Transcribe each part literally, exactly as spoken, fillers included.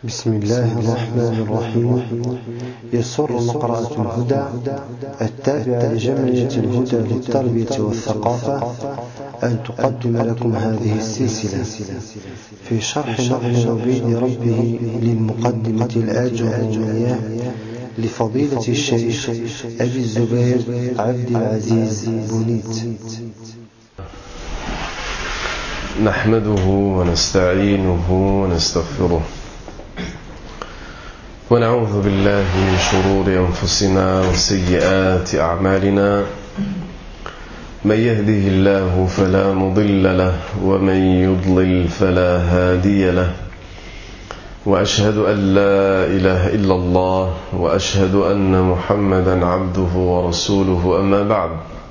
بسم الله الرحمن الرحيم. يسر مقرأة الهدى التابعة لجمعية الهدى للتربية والثقافة أن تقدم لكم هذه السلسلة في شرح نظم عبيد ربه للمقدمة الآجرومية لفضيلة الشيخ أبي الزبير عبد العزيز بنيت. نحمده ونستعينه ونستغفره ونعوذ بالله من شرور أنفسنا وسيئات أعمالنا. من يهده الله فلا مضل له ومن يضلل فلا هادي له، وأشهد أن لا إله إلا الله وأشهد أن محمدا عبده ورسوله. أما بعد،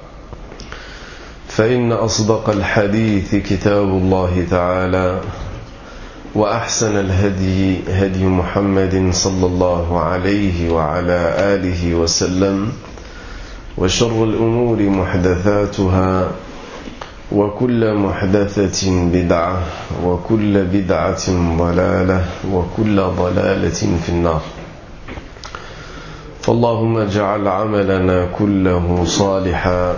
فإن أصدق الحديث كتاب الله تعالى، وأحسن الهدي هدي محمد صلى الله عليه وعلى آله وسلم، وشر الأمور محدثاتها، وكل محدثة بدعة، وكل بدعة ضلالة، وكل ضلالة في النار. فاللهم اجعل عملنا كله صالحا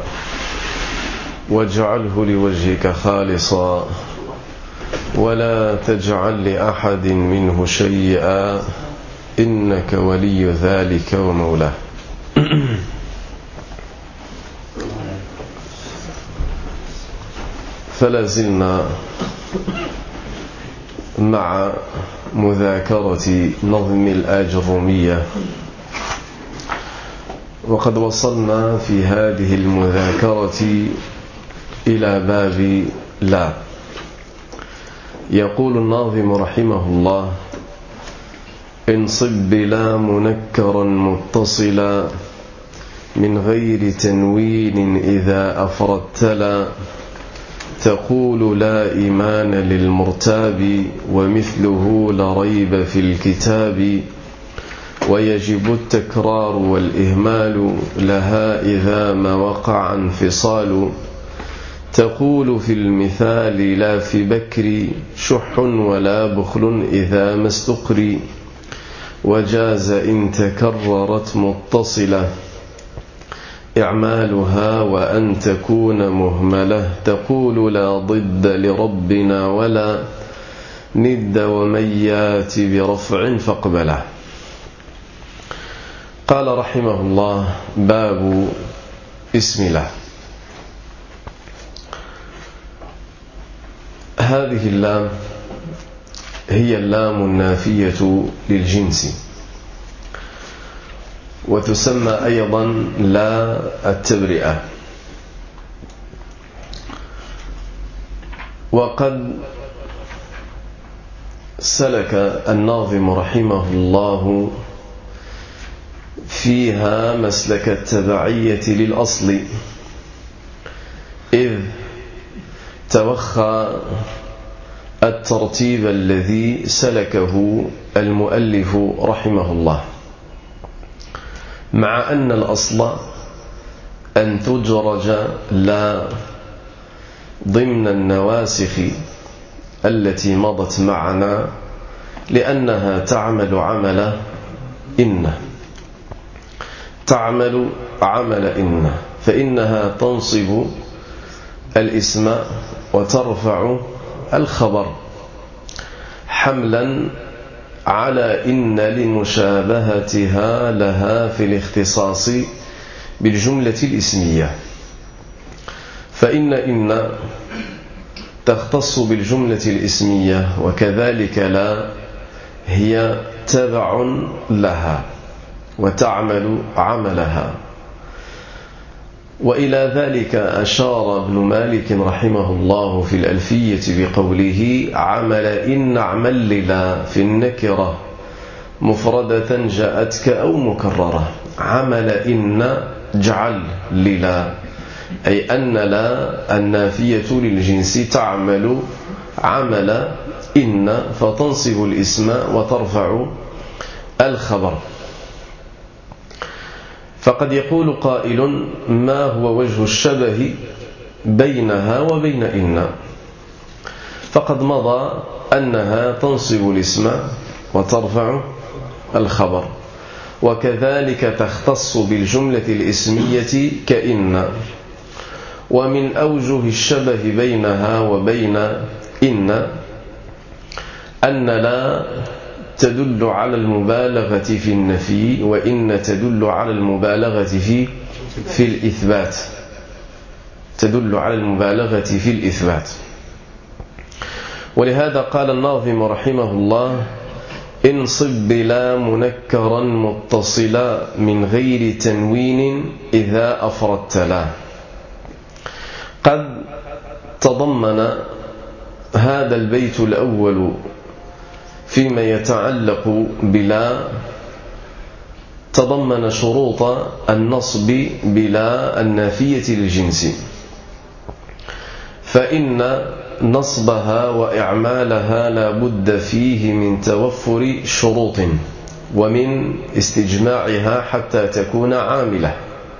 واجعله لوجهك خالصا، ولا تجعل لأحد منه شيئا، إنك ولي ذلك ومولاه. فلا زلنا مع مذاكرة نظم الآجرومية، وقد وصلنا في هذه المذاكرة إلى باب لا. يقول الناظم رحمه الله: انصب بلا منكرا متصلا من غير تنوين إذا أفردت لا، تقول لا إيمان للمرتاب ومثله لريب في الكتاب، ويجب التكرار والإهمال لها إذا ما وقع انفصال، تقول في المثال لا في بكر شح ولا بخل إذا ما استقري، وجاز إن تكررت متصلة إعمالها وأن تكون مهملة، تقول لا ضد لربنا ولا ند ومن يات برفع فاقبله. قال رحمه الله: باب اسم الله. هذه اللام هي اللام النافية للجنس، وتسمى أيضا لا التبرئة. وقد سلك الناظم رحمه الله فيها مسلك التبعية للأصل، إذ توخى الترتيب الذي سلكه المؤلف رحمه الله، مع أن الأصل أن تدرج لا ضمن النواسخ التي مضت معنا، لأنها تعمل عمل إن تعمل عمل إن فإنها تنصب الاسم وترفع الخبر، حملا على إن لمشابهتها لها في الاختصاص بالجملة الاسمية. فإن إن تختص بالجملة الاسمية، وكذلك لا هي تبع لها وتعمل عملها. وإلى ذلك أشار ابن مالك رحمه الله في الألفية بقوله: عمل إن اعمل للا في النكرة مفردة جاءتك أو مكررة. عمل إن اجعل للا، أي أن لا النافية للجنس تعمل عمل إن، فتنصب الاسم وترفع الخبر. فقد يقول قائل: ما هو وجه الشبه بينها وبين إن؟ فقد مضى أنها تنصب الاسم وترفع الخبر. وكذلك تختص بالجملة الإسمية كإن. ومن أوجه الشبه بينها وبين إن أن لا تدل على المبالغة في النفي، وإن تدل على المبالغة في في الإثبات، تدل على المبالغة في الإثبات. ولهذا قال الناظم رحمه الله: انصب بلا منكرا متصلا من غير تنوين إذا أفردت لا. قد تضمن هذا البيت الأول فيما يتعلق بلا تضمن شروط النصب بلا النافية للجنس، فإن نصبها وإعمالها لا بد فيه من توفر شروط ومن استجماعها حتى تكون عاملة.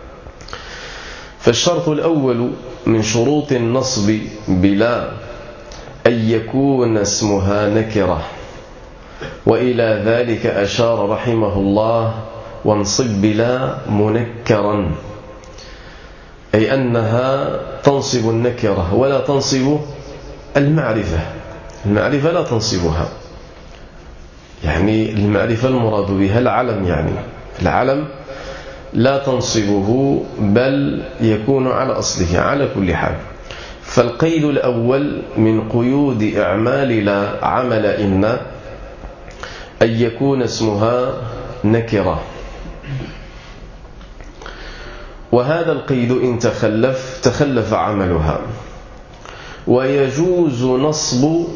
فالشرط الأول من شروط النصب بلا أن يكون اسمها نكرة، وإلى ذلك أشار رحمه الله: وانصب بلا منكرا، أي أنها تنصب النكرة ولا تنصب المعرفة. المعرفة لا تنصبها، يعني المعرفة المراد بها العلم، يعني العلم لا تنصبه بل يكون على أصله على كل حال. فالقيد الأول من قيود إعمال لا عمل إن أن يكون اسمها نكرة، وهذا القيد إن تخلف تخلف عملها. ويجوز نصب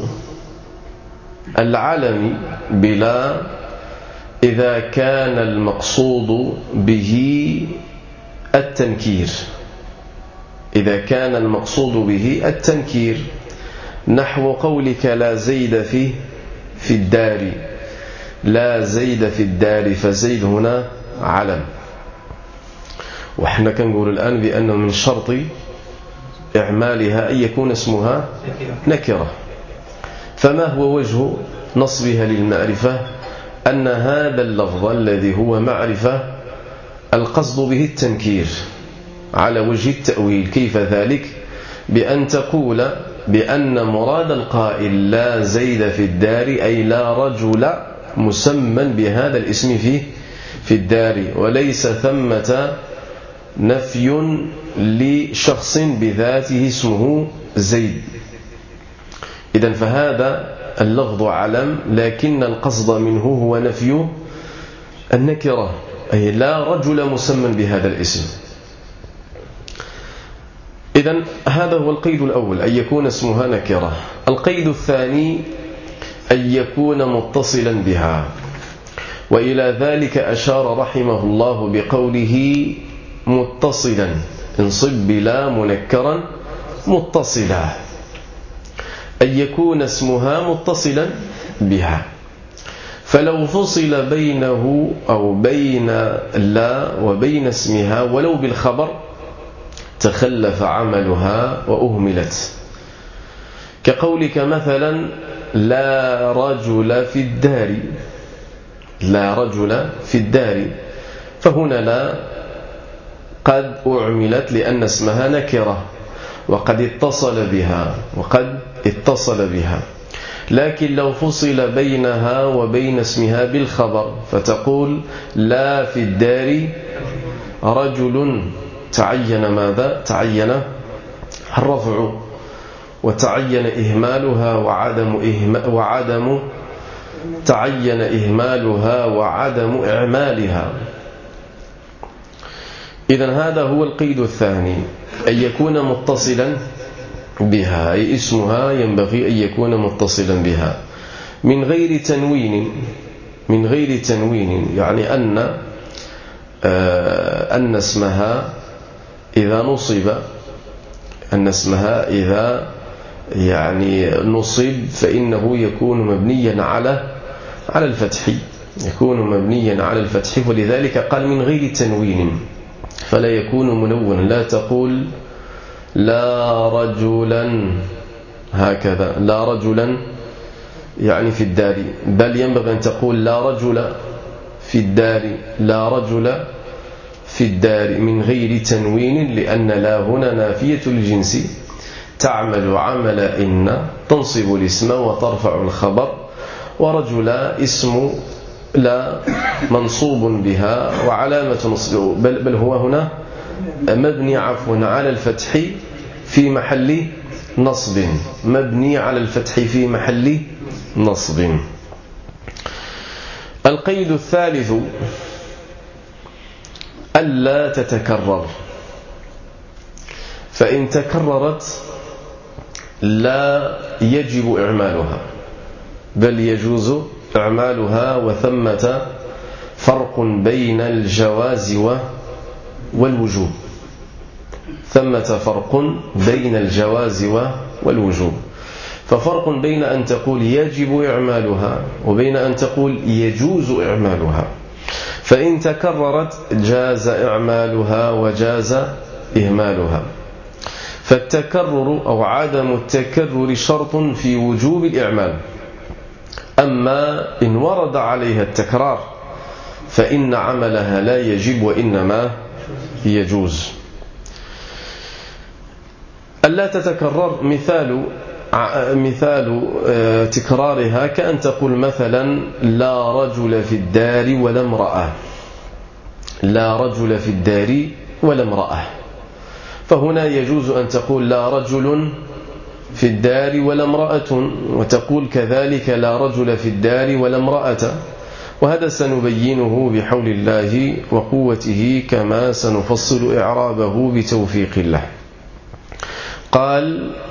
العلم بلا إذا كان المقصود به التنكير، إذا كان المقصود به التنكير، نحو قولك: لا زيد في في الدار، لا زيد في الدار، فزيد هنا علم. وإحنا كنقول الآن بأن من شرط إعمالها أن يكون اسمها نكرة. فما هو وجه نصبها للمعرفة؟ أن هذا اللفظ الذي هو معرفة القصد به التنكير على وجه التأويل. كيف ذلك؟ بأن تقول بأن مراد القائل لا زيد في الدار أي لا رجل مسمى بهذا الاسم فيه في الدار، وليس ثمة نفي لشخص بذاته اسمه زيد. إذن فهذا اللفظ علم، لكن القصد منه هو نفي النكرة، أي لا رجل مسمى بهذا الاسم. إذن هذا هو القيد الأول، أن يكون اسمها نكرة. القيد الثاني أن يكون متصلا بها، وإلى ذلك أشار رحمه الله بقوله: متصلا، انصب بلا منكرا متصلا، أن يكون اسمها متصلا بها. فلو فصل بينه أو بين لا وبين اسمها ولو بالخبر تخلف عملها وأهملت، كقولك مثلا: لا رجل في الدار، لا رجل في الدار، فهنا لا قد أعملت لأن اسمها نكرة وقد اتصل بها وقد اتصل بها. لكن لو فصل بينها وبين اسمها بالخبر فتقول: لا في الدار رجل، تعين ماذا؟ تعين الرفع، وتعين إهمالها وعدم إهمال وعدم تعين إهمالها وعدم إعمالها. إذن هذا هو القيد الثاني، أن يكون متصلا بها، أي اسمها ينبغي أن يكون متصلا بها من غير تنوين، من غير تنوين، يعني أن أن اسمها إذا نصب، أن اسمها إذا يعني نصب فإنه يكون مبنيا على على الفتح، يكون مبنيا على الفتح. ولذلك قال من غير تنوين، فلا يكون منونا. لا تقول لا رجلا هكذا، لا رجلا يعني في الدار، بل ينبغي أن تقول لا رجل في الدار، لا رجل في الدار من غير تنوين، لأن لا هنا نافية الجنس تعمل عمل إن تنصب الاسم وترفع الخبر، ورجل اسم لا منصوب بها وعلامة نصبه، بل, بل هو هنا مبني عفوا على الفتح في محل نصب، مبني على الفتح في محل نصب. القيد الثالث ألا تتكرر، فإن تكررت لا يجب إعمالها، بل يجوز إعمالها، وثمة فرق بين الجواز والوجوب، ثمة فرق بين الجواز والوجوب. ففرق بين أن تقول يجب إعمالها وبين أن تقول يجوز إعمالها. فإن تكررت جاز إعمالها وجاز إهمالها. فالتكرر أو عدم التكرر شرط في وجوب الإعمال، أما إن ورد عليها التكرار فإن عملها لا يجب وإنما يجوز. ألا تتكرر مثال مثال تكرارها كأن تقول مثلا لا رجل في الدار ولا امرأة، لا رجل في الدار ولا امرأة، فهنا يجوز أن تقول لا رجل في الدار ولا امرأة، وتقول كذلك لا رجل في الدار ولا امرأة، وهذا سنبينه بحول الله وقوته كما سنفصل إعرابه بتوفيق الله. قال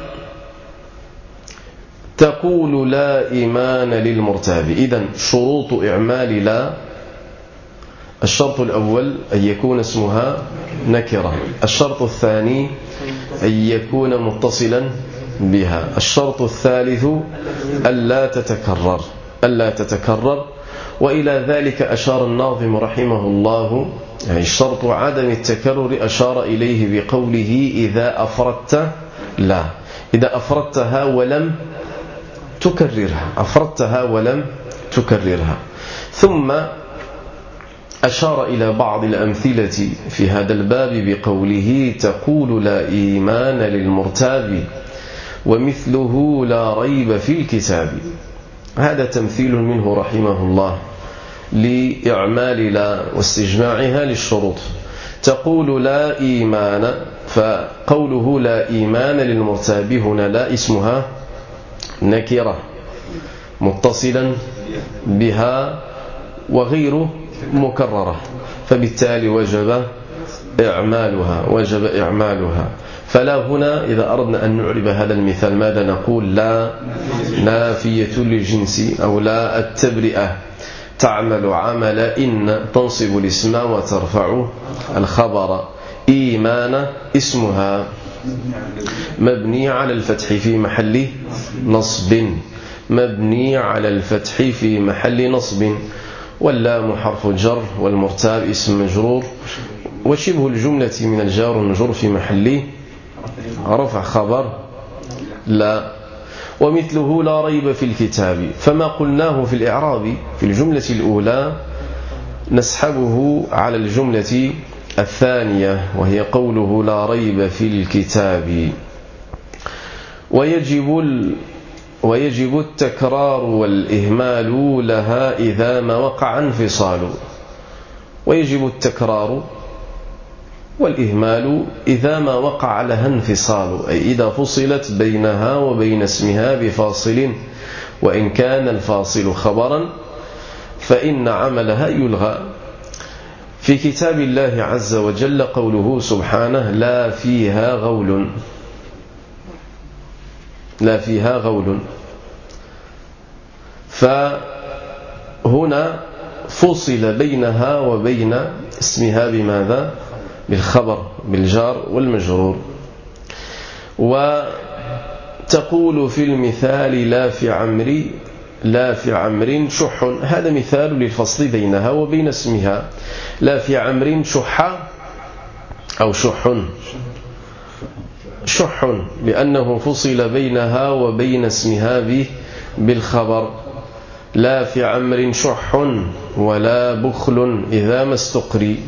تقول لا إيمان للمرتاب. إذن شروط إعمال لا: الشرط الأول أن يكون اسمها نكرة، الشرط الثاني أن يكون متصلا بها، الشرط الثالث ألا تتكرر ألا تتكرر وإلى ذلك أشار الناظم رحمه الله، يعني الشرط عدم التكرر أشار إليه بقوله إذا أفردت لا، إذا أفردتها ولم تكررها، أفردتها ولم تكررها. ثم أشار إلى بعض الأمثلة في هذا الباب بقوله تقول لا إيمان للمرتاب ومثله لا ريب في الكتاب. هذا تمثيل منه رحمه الله لإعمال لا واستجماعها للشروط. تقول لا إيمان، فقوله لا إيمان للمرتاب هنا لا اسمها نكرة متصلا بها وغير مكررة، فبالتالي وجب إعمالها وجب إعمالها. فلا هنا إذا أردنا أن نعرب هذا المثال ماذا نقول؟ لا نافية للجنس أو لا التبرئة تعمل عمل إن تنصب الاسم وترفع الخبر. إيمان اسمها مبني على الفتح في محل نصب، مبني على الفتح في محل نصب، واللام حرف جر والمرتاب اسم مجرور، وشبه الجملة من الجار والمجرور في محل رفع خبر لا. ومثله لا ريب في الكتاب، فما قلناه في الإعراب في الجملة الأولى نسحبه على الجملة الثانية وهي قوله لا ريب في الكتاب. ويجب ال ويجب التكرار والإهمال لها إذا ما وقع انفصال. ويجب التكرار والإهمال إذا ما وقع لها انفصال، أي إذا فصلت بينها وبين اسمها بفاصل، وإن كان الفاصل خبرا فإن عملها يلغى. في كتاب الله عز وجل قوله سبحانه لا فيها غول، لا فيها غول، فهنا فصل بينها وبين اسمها بماذا؟ بالخبر، بالجار والمجرور. وتقول في المثال لا في عمري لا في عمر شح، هذا مثال للفصل بينها وبين اسمها. لا في عمر شح أو شح شح لأنه فصل بينها وبين اسمها بالخبر. لا في عمر شح ولا بخل إذا ما استقري.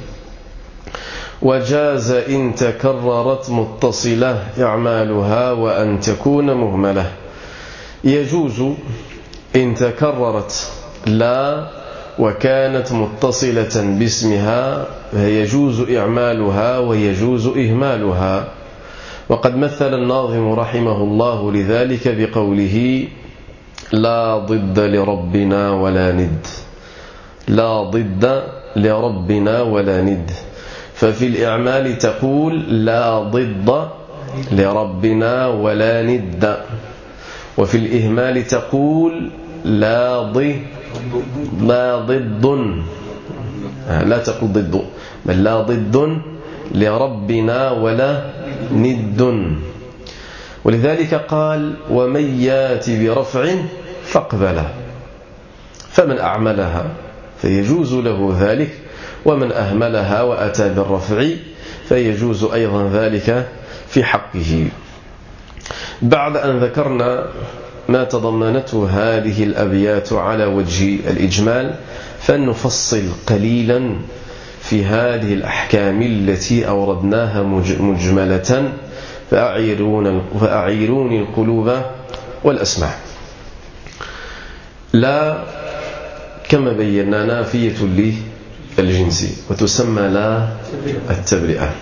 وجاز إن تكررت متصلة إعمالها وأن تكون مهملة. يجوز إن تكررت لا وكانت متصلة باسمها فيجوز إعمالها ويجوز إهمالها. وقد مثل الناظم رحمه الله لذلك بقوله: لا ضد لربنا ولا ند. لا ضد لربنا ولا ند. ففي الإعمال تقول: لا ضد لربنا ولا ند. وفي الإهمال تقول: لا ضد لا ضد لا تقل ضد بل لا ضد لربنا ولا ند. ولذلك قال: ومن يات برفع فاقبله. فمن أعملها فيجوز له ذلك، ومن أهملها وأتى بالرفع فيجوز أيضا ذلك في حقه. بعد أن ذكرنا ما تضمنته هذه الأبيات على وجه الإجمال، فلنفصل قليلا في هذه الأحكام التي أوردناها مجملة، فأعيروني القلوب والأسماع. لا كما بينا نافية للجنس، وتسمى لا التبرئة.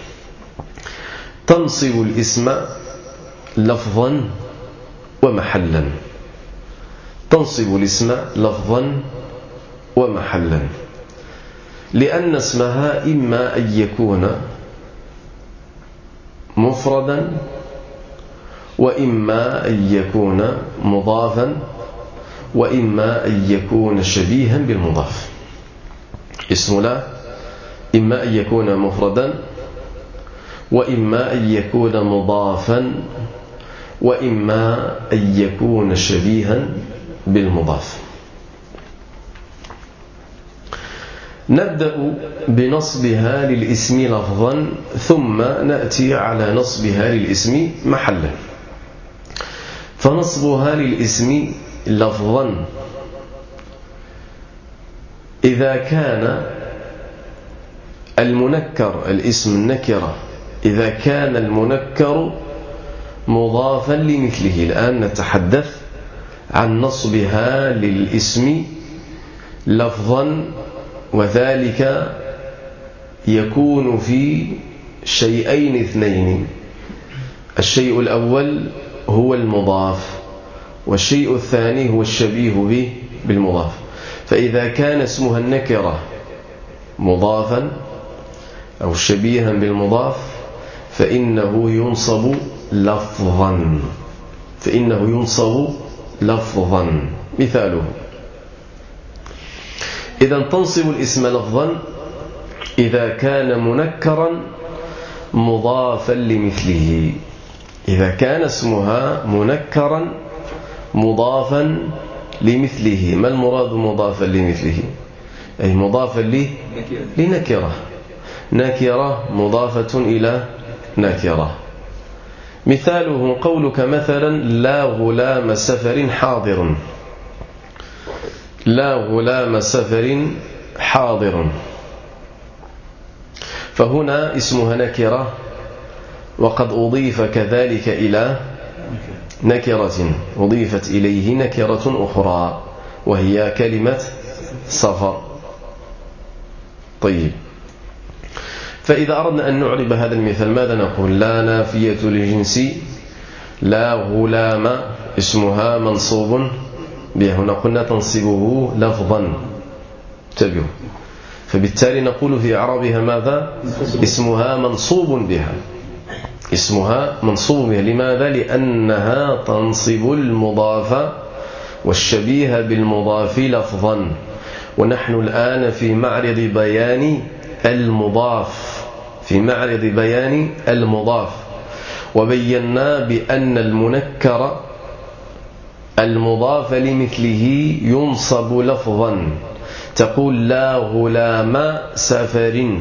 تنصب الاسم لفظا ومحلا. تنصب الاسم لفظا ومحلا لأن اسمها إما أن يكون مفردا، وإما أن يكون مضافا، وإما أن يكون شبيها بالمضاف. اسم لا إما أن يكون مفردا، وإما أن يكون مضافا، وإما أن يكون شبيها بالمضاف. نبدأ بنصبها للاسم لفظا، ثم نأتي على نصبها للاسم محلا. فنصبها للاسم لفظا إذا كان المنكر الاسم النكرة إذا كان المنكر مضافا لمثله. الآن نتحدث عن نصبها للاسم لفظا، وذلك يكون في شيئين اثنين. الشيء الأول هو المضاف، والشيء الثاني هو الشبيه به بالمضاف. فإذا كان اسمها النكرة مضافا أو شبيها بالمضاف فإنه ينصب لفظا فإنه ينصب لفظا. مثاله: إذا تنصب الاسم لفظا إذا كان منكرا مضافا لمثله. إذا كان اسمها منكرا مضافا لمثله. ما المراد مضافا لمثله؟ أي مضافا لي لنكرة. نكرة مضافة إلى نكرة. مثاله قولك مثلا: لا غلام سفر حاضر. لا غلام سفر حاضر. فهنا اسمها نكرة، وقد أضيف كذلك إلى نكرة أضيفت إليه نكرة أخرى وهي كلمة سفر. طيب، فإذا أردنا أن نعرب هذا المثال ماذا نقول؟ لا نافية للجنس. لا غلام اسمها منصوب بها. هنا قلنا تنصبه لفظا، انتبهوا. فبالتالي نقول في إعرابها ماذا؟ اسمها منصوب بها. اسمها منصوب بها. لماذا؟ لأنها تنصب المضاف والشبيه بالمضاف لفظا، ونحن الآن في معرض بيان المضاف في معرض بيان المضاف وبينا بأن المنكر المضاف لمثله ينصب لفظا. تقول: لا غلام سفر.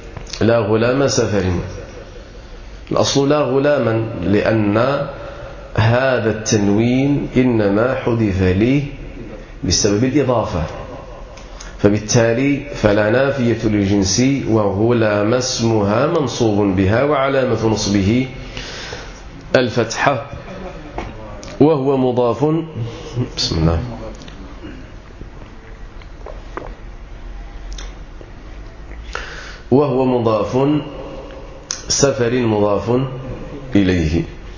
لا غلام سفر. الأصل لا غلاما، لأن هذا التنوين إنما حذف ليه بسبب الإضافة، فبالتالي فلا نافية للجنس وغلام اسمها منصوب بها وعلامة نصبه الفتحة وهو مضاف. بسم الله. وهو مضاف سفر مضاف إليه.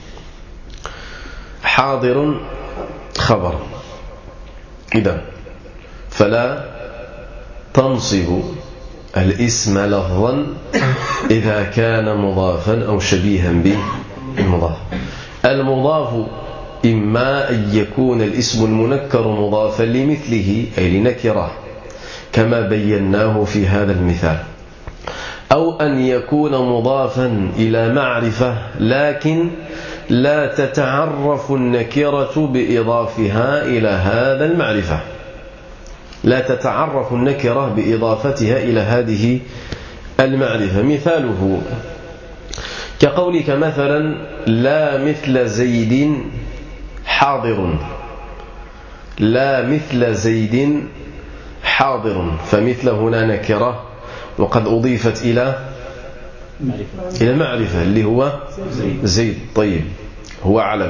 حاضر خبر. إذا فلا تنصب الاسم لفظا إذا كان مضافا أو شبيها بالمضاف. المضاف إما أن يكون الاسم المنكر مضافا لمثله أي لنكره كما بيناه في هذا المثال، أو أن يكون مضافا إلى معرفة لكن لا تتعرف النكرة بإضافها إلى هذا المعرفة، لا تتعرف النكرة بإضافتها إلى هذه المعرفة. مثاله كقولك مثلا لا مثل زيد حاضر، لا مثل زيد حاضر، فمثل هنا نكرة وقد أضيفت إلى إلى معرفة اللي هو زيد. طيب هو علم.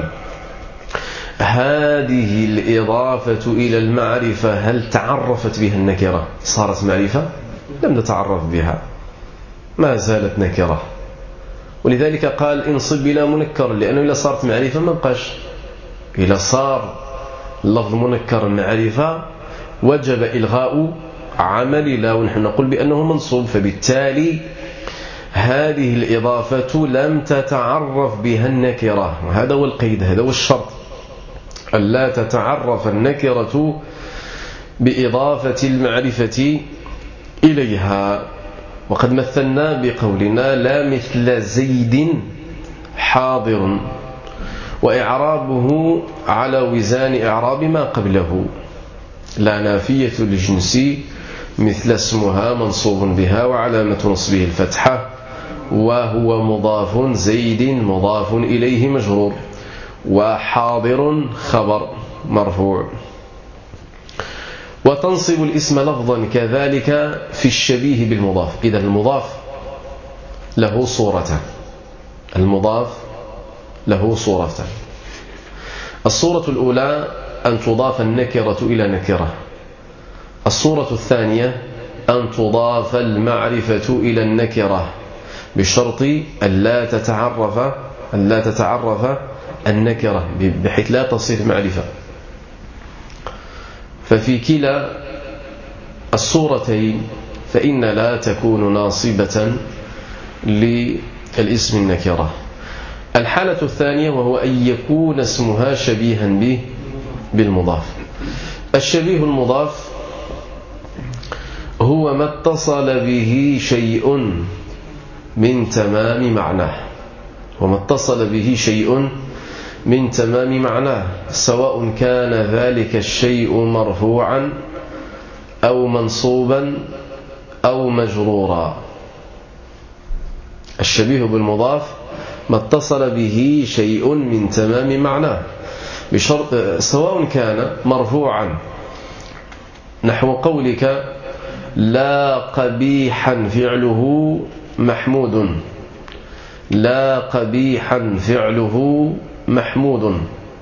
هذه الإضافة إلى المعرفة هل تعرفت بها النكرة صارت معرفة؟ لم تتعرف بها، ما زالت نكرة. ولذلك قال انصب بلا منكر، لأنه إذا صارت معرفة ما بقاش. إذا صار اللفظ منكر معرفة وجب إلغاء عمل لا، ونحن نقول بأنه منصوب، فبالتالي هذه الإضافة لم تتعرف بها النكرة، وهذا هو القيد، هذا هو الشرط، ألا تتعرف النكرة بإضافة المعرفة إليها. وقد مثلنا بقولنا لا مثل زيد حاضر، وإعرابه على وزان إعراب ما قبله. لا نافية للجنس مثل اسمها منصوب بها وعلامة نصبه الفتحة وهو مضاف، زيد مضاف إليه مجرور، وحاضر خبر مرفوع. وتنصب الاسم لفظا كذلك في الشبيه بالمضاف. إذا المضاف له صورتان، المضاف له صورتان. الصورة الأولى أن تضاف النكرة إلى نكرة. الصورة الثانية أن تضاف المعرفة إلى النكرة بشرط أن لا تتعرف أن لا تتعرف النكرة بحيث لا تصير معرفة. ففي كلا الصورتين فإن لا تكون ناصبة للاسم النكرة. الحالة الثانية وهو أن يكون اسمها شبيها به بالمضاف. الشبيه المضاف هو ما اتصل به شيء من تمام معناه، وما اتصل به شيء من تمام معناه، سواء كان ذلك الشيء مرفوعا أو منصوبا أو مجرورا. الشبيه بالمضاف ما اتصل به شيء من تمام معناه بشرط سواء كان مرفوعا، نحو قولك لا قبيحا فعله محمود، لا قبيحا فعله محمود.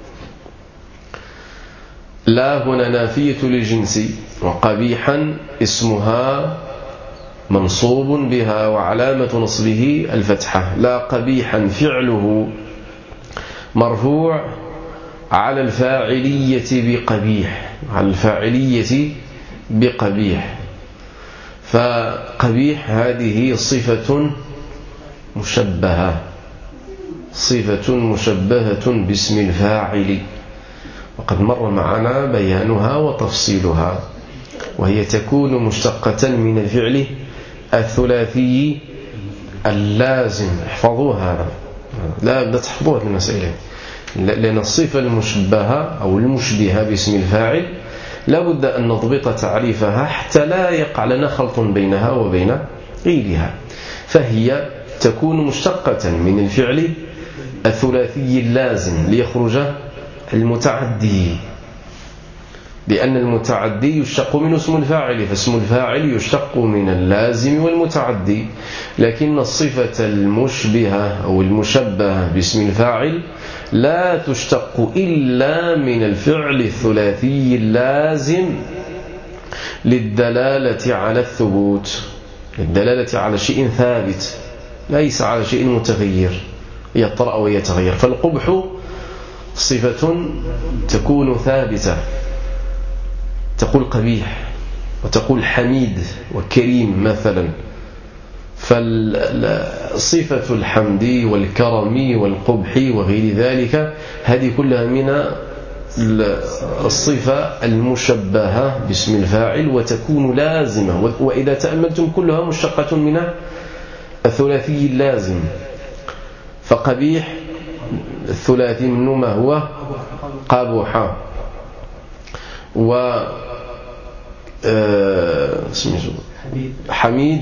لا هنا نافية للجنس، وقبيحا اسمها منصوب بها وعلامة نصبه الفتحة. لا قبيحا فعله مرفوع على الفاعلية بقبيح، على الفاعلية بقبيح. فقبيح هذه صفة مشبهة، صفة مشبهة باسم الفاعل، وقد مر معنا بيانها وتفصيلها، وهي تكون مشتقة من الفعل الثلاثي اللازم. احفظوا هذا، لا بد تحفظوا هذه المسألة، لأن الصفة المشبهة أو المشبهة باسم الفاعل لا بد أن نضبط تعريفها حتى لا يقع لنا خلط بينها وبين غيرها. فهي تكون مشتقة من الفعل الثلاثي اللازم ليخرج المتعدي، لأن المتعدي يشتق منه اسم الفاعل، فاسم الفاعل يشتق من اللازم والمتعدي، لكن الصفة المشبهة أو المشبهة باسم الفاعل لا تشتق إلا من الفعل الثلاثي اللازم للدلالة على الثبوت، للدلالة على شيء ثابت ليس على شيء متغير يطرأ ويتغير. فالقبح صفة تكون ثابتة، تقول قبيح وتقول حميد وكريم مثلا، فالصفة الحمد والكرم والقبح وغير ذلك هذه كلها من الصفة المشبهة باسم الفاعل وتكون لازمة، وإذا تأملتم كلها مشتقة من الثلاثي اللازم. فقبيح الثلاثي منه ما هو؟ قبح. و حميد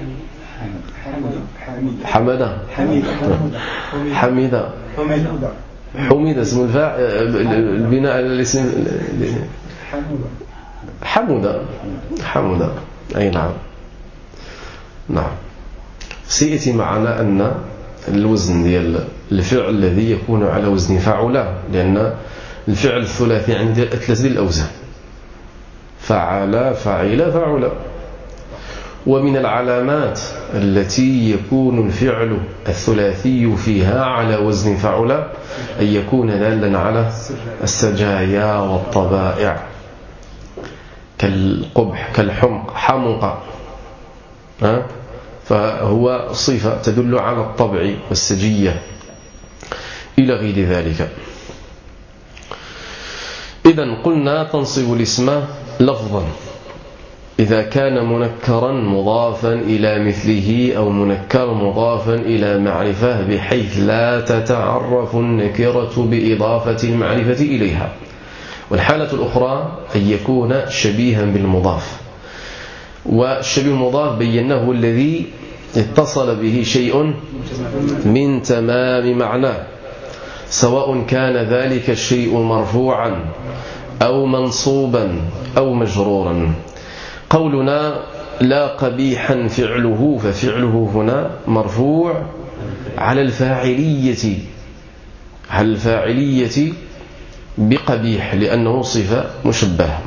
حمد حمد حمد اسم الفاعل البناء على الاسم حمد حمد أي نعم نعم. سيأتي معنا أن الوزن ديال الفعل الذي يكون على وزن فعل، لأن الفعل الثلاثي عند ثلاثة الأوزان فعل فعل فعل. ومن العلامات التي يكون الفعل الثلاثي فيها على وزن فعل أن يكون دالا على السجايا والطبائع كالقبح كالحمق حمق، فهو صفة تدل على الطبع والسجية إلى غير ذلك. إذن قلنا تنصب الاسم لفظا إذا كان منكرا مضافا إلى مثله أو منكر مضافا إلى معرفة بحيث لا تتعرف النكرة بإضافة المعرفة إليها. والحالة الأخرى أن يكون شبيها بالمضاف، والشبيه المضاف بيناه الذي اتصل به شيء من تمام معناه، سواء كان ذلك الشيء مرفوعا أو منصوبا أو مجرورا. قولنا لا قبيحا فعله، ففعله هنا مرفوع على الفاعلية على الفاعلية بقبيح لأنه صفة مشبهة،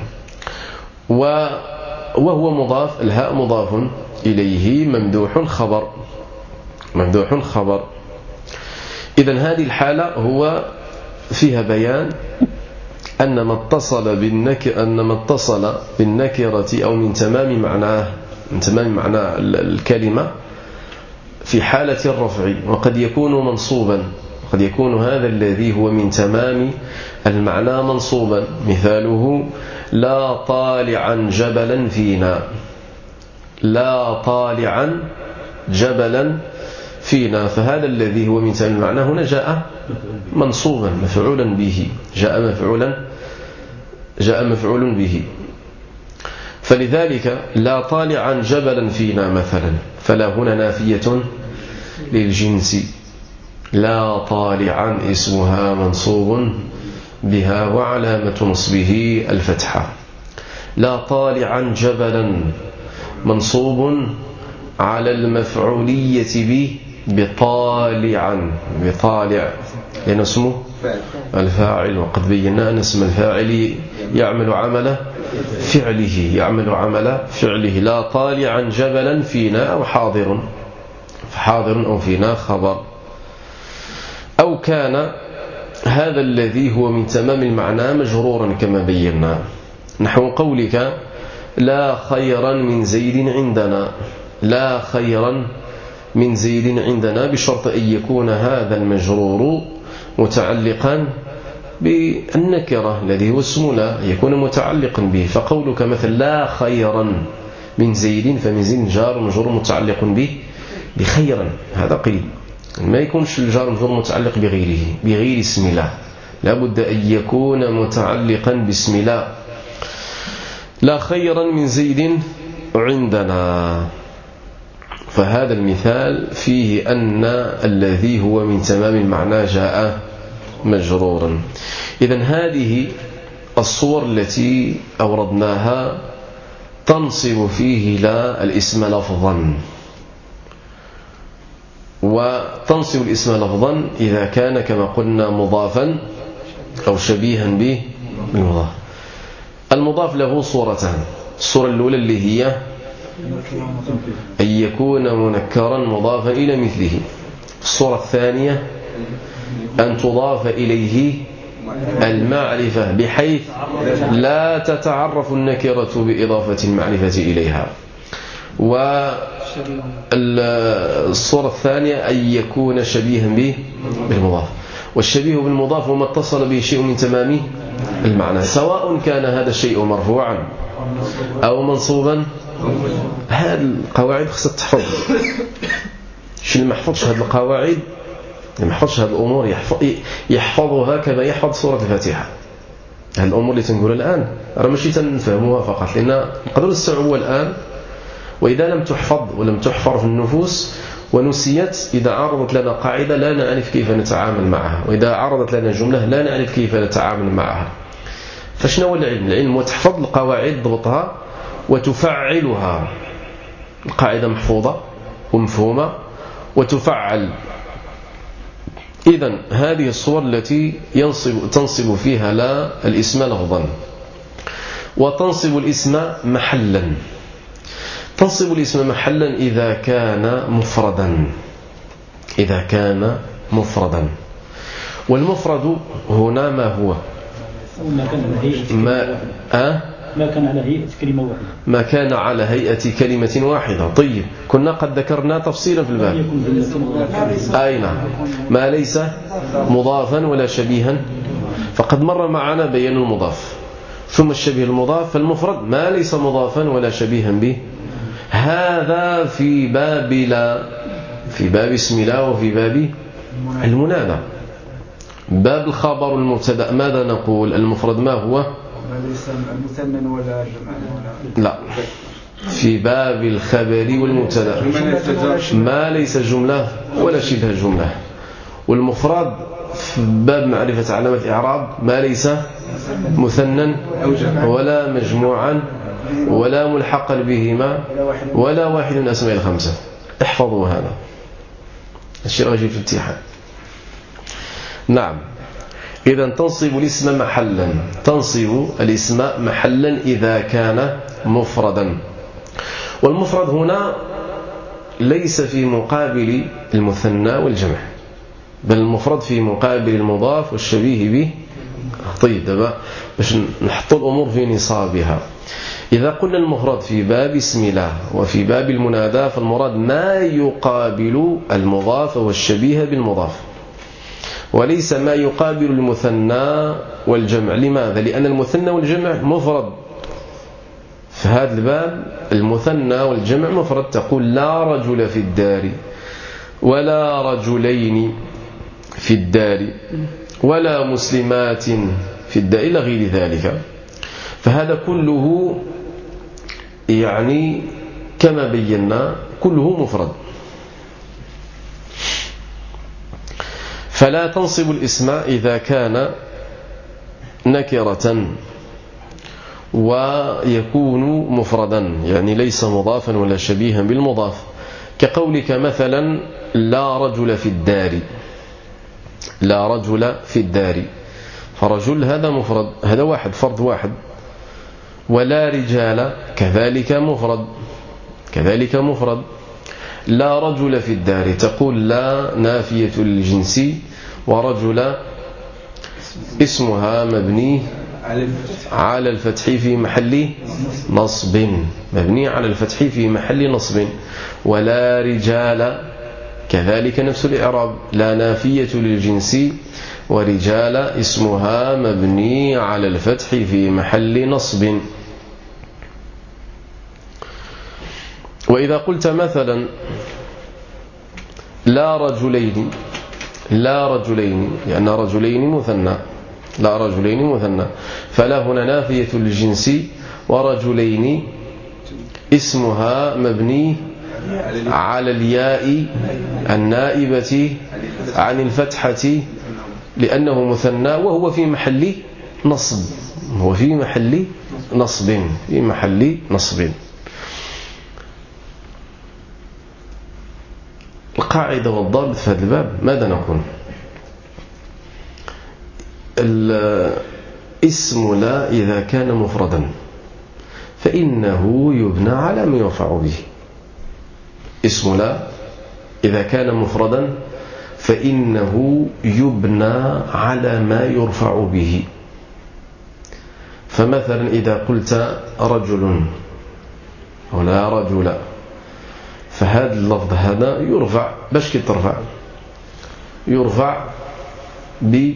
وهو مضاف، الهاء مضاف إليه ممدوح خبر ممدوح خبر. إذن هذه الحالة هو فيها بيان أن ما اتصل بالنكرة أن ما اتصل بالنكرة أو من تمام معناه من تمام معنى الكلمة في حالة الرفع، وقد يكون منصوبا، قد يكون هذا الذي هو من تمام المعنى منصوبا. مثاله لا طالعا جبلا فينا، لا طالعا جبلا فينا، فهذا الذي هو من تمام المعنى هنا جاء منصوبا مفعولا به، جاء مفعولا جاء مفعول به. فلذلك لا طالعا جبلا فينا مثلا، فلا هنا نافية للجنس، لا طالعا اسمها منصوب بها وعلامة نصبه الفتحة، لا طالعا جبلا منصوب على المفعولية به بطالعا، بطالع لأنه اسمه الفاعل، وقد بينا أن اسم الفاعل يعمل عمل فعله يعمل عمل فعله. لا طالعا جبلا فينا أو حاضر، فحاضر أو فينا خبر. أو كان هذا الذي هو من تمام المعنى مجرورا كما بينا، نحو قولك لا خيرا من زيد عندنا، لا خيرا من زيد عندنا، بشرط أن يكون هذا المجرور متعلقا بالنكرة الذي هو اسم لا، يكون متعلقا به. فقولك مثلا لا خيرا من زيد، فمن زيد جار مجرور متعلق به بخيرا، هذا قيد، ما يكونش الجار مجرور متعلق بغيره بغير اسم لا، لابد أن يكون متعلقا باسم لا. لا خيرا من زيد عندنا، فهذا المثال فيه أن الذي هو من تمام المعنى جاء مجرورا. إذن هذه الصور التي أوردناها تنصب فيه لا الاسم لفظا، وتنصب الاسم لفظا إذا كان كما قلنا مضافا أو شبيها به بالمضاف. المضاف له صورتان، الصورة الأولى اللي هي أن يكون منكرا مضافا إلى مثله، الصورة الثانية أن تضاف إليه المعرفة بحيث لا تتعرف النكرة بإضافة المعرفة إليها. والصورة الثانية أن يكون شبيها به بالمضاف، والشبيه بالمضاف وما اتصل به شيء من تمام المعنى، سواء كان هذا الشيء مرفوعا أو منصوبا. هذه القواعد خصها تحفظ. شنو ما يحفظش هذه القواعد، ما يحفظش هذه الأمور، يحفظ يحفظها كما يحفظ سورة الفاتحة. هذه الأمور اللي تنقول الآن راه ماشي تنفهموها فقط، لأن نقدروا نستوعبوها الآن، وإذا لم تحفظ ولم تحفر في النفوس ونسيت، إذا عرضت لنا قاعدة لا نعرف كيف نتعامل معها، وإذا عرضت لنا جملة لا نعرف كيف نتعامل معها. فشنو هو العلم؟ العلم وتحفظ القواعد، ضبطها وتفعلها. القاعدة محفوظة ومفهومة وتفعل. إذن هذه الصور التي ينصب تنصب فيها لا الاسم لفظا، وتنصب الاسم محلا. تنصب الاسم محلا إذا كان مفردا، إذا كان مفردا. والمفرد هنا ما هو؟ ما أه؟ ما كان على هيئة كلمة واحدة، ما كان على هيئة كلمة واحدة. طيب، كنا قد ذكرنا تفصيلا في الباب. أي نعم، ما ليس مضافا ولا شبيها، فقد مر معنا بيان المضاف ثم الشبيه المضاف. فالمفرد ما ليس مضافا ولا شبيها به، هذا في باب لا، في باب اسم لا وفي باب المنادى. باب الخبر المبتدا ماذا نقول؟ المفرد ما هو؟ ليس المثنى ولا جمع. لا، في باب الخبر والمبتدا ما ليس جملة ولا شبه جملة. والمفرد في باب معرفة علامة الإعراب ما ليس مثنى ولا مجموعا ولا ملحقا بهما ولا واحد من أسماء الخمسة. احفظوا هذا الشيء راجي في الامتحان. نعم، إذا تنصب الاسم محلا، تنصب الاسم محلا إذا كان مفردا. والمفرد هنا ليس في مقابل المثنى والجمع، بل المفرد في مقابل المضاف والشبيه به. طيب، دابا باش نحط الأمور في نصابها، إذا قلنا المفرد في باب اسم الله وفي باب المنادى، فالمراد ما يقابل المضاف والشبيه بالمضاف، وليس ما يقابل المثنى والجمع. لماذا؟ لأن المثنى والجمع مفرد. في هذا الباب المثنى والجمع مفرد، تقول لا رجل في الدار ولا رجلين في الدار ولا مسلمات في الدار إلى غير ذلك. فهذا كله يعني كما بينا كله مفرد. فلا تنصب الاسم إذا كان نكرة ويكون مفردا، يعني ليس مضافا ولا شبيها بالمضاف، كقولك مثلا لا رجل في الدار، لا رجل في الدار، فرجل هذا مفرد، هذا واحد، فرد واحد. ولا رجال كذلك مفرد، كذلك مفرد. لا رجل في الدار، تقول لا نافية للجنس، ورجل اسمها مبني على الفتح في محل نصب، مبني على الفتح في محل نصب. ولا رجال كذلك نفس الإعراب، لا نافية للجنس، ورجال اسمها مبني على الفتح في محل نصب. وإذا قلت مثلا لا رجلين، لا رجلين لأن رجلين مثنى، لا رجلين مثنى، فلا هنا نافية للجنس، ورجلين اسمها مبني على الياء النائبة عن الفتحة لأنه مثنى وهو في محل نصب هو في محل نصب في محل نصب. القاعدة والضابط في هذا الباب ماذا نقول؟ الاسم لا إذا كان مفردا فإنه يبنى على ما يرفع به. اسم لا إذا كان مفردا فإنه يبنى على ما يرفع به. فمثلا إذا قلت رجل ولا رجل فهذا اللفظ هذا يرفع باش كي ترفع يرفع ب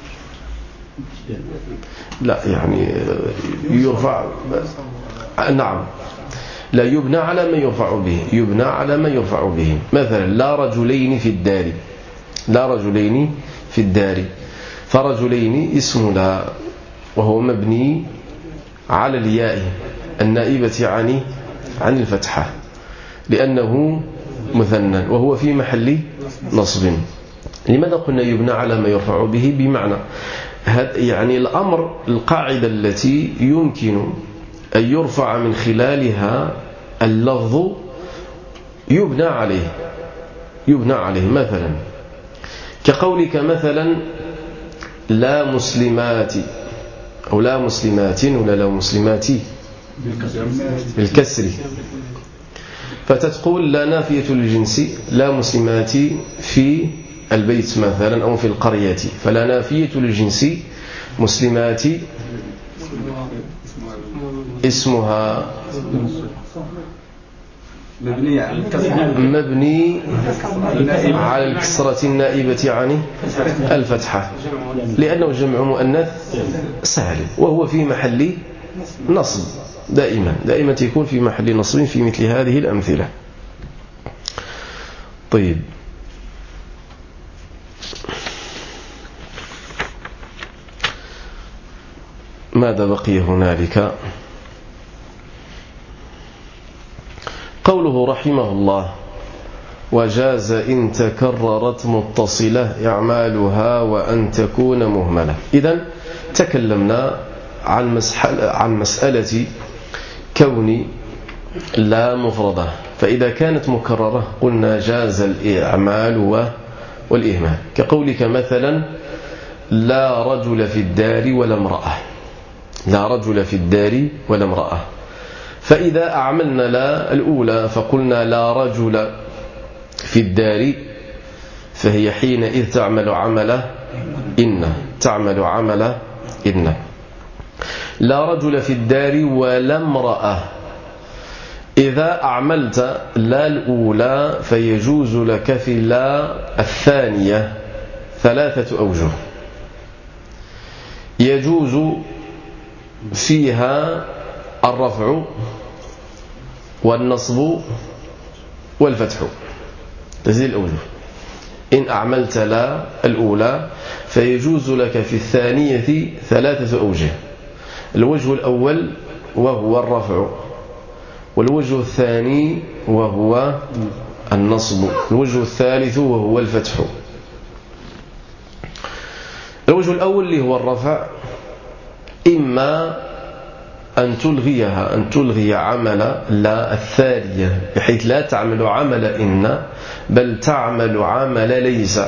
لا يعني يرفع نعم لا يبنى على ما يرفع به يبنى على ما يرفع به. مثلا لا رجلين في الدار لا رجلين في الدار فرجلين اسم لا وهو مبني على الياء النائبة عن عن الفتحة لأنه مثنى وهو في محل نصب. لماذا قلنا يبنى على ما يرفع به؟ بمعنى يعني الأمر القاعدة التي يمكن أن يرفع من خلالها اللفظ يبنى عليه يبنى عليه مثلا كقولك مثلا لا مسلمات أو لا مسلمات ولا لا مسلمات بالكسر فتتقول لا نافية للجنس لا مسلمات في البيت مثلا أو في القرية فلا نافية للجنس مسلمات اسمها مبني على الكسر مبني على الكسرة النائبة عن الفتحة لأنه جمع مؤنث سالم وهو في محل نصب دائما دائما يكون في محل نصب في مثل هذه الأمثلة. طيب ماذا بقي هنالك؟ قوله رحمه الله وجاز إن تكررت متصلة إعمالها وأن تكون مهملة. إذن تكلمنا عن مسألة, عن مسألة كون لا مفردة فإذا كانت مكررة قلنا جاز الإعمال والإهمال كقولك مثلا لا رجل في الدار ولا امرأة لا رجل في الدار ولا امرأة فإذا أعملنا لا الأولى فقلنا لا رجل في الدار فهي حينئذ تعمل عمل إن تعمل عمل إن. لا رجل في الدار ولا امرأة إذا أعملت لا الأولى فيجوز لك في لا الثانية ثلاثة أوجه يجوز فيها الرفع والنصب والفتح تزيد الأوجه. إن أعملت لا الأولى فيجوز لك في الثانية ثلاثة أوجه. الوجه الأول وهو الرفع والوجه الثاني وهو النصب الوجه الثالث وهو الفتح. الوجه الأول اللي هو الرفع إما أن تلغيها أن تلغي عمل لا الثانية بحيث لا تعمل عمل إن بل تعمل عمل ليس.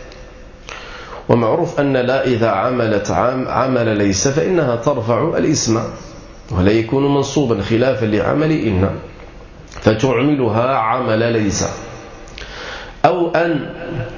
ومعروف أن لا إذا عملت عمل ليس فإنها ترفع الاسم ولا يكون منصوبا خلافا لعمل إن فتعملها عمل ليس. أو أن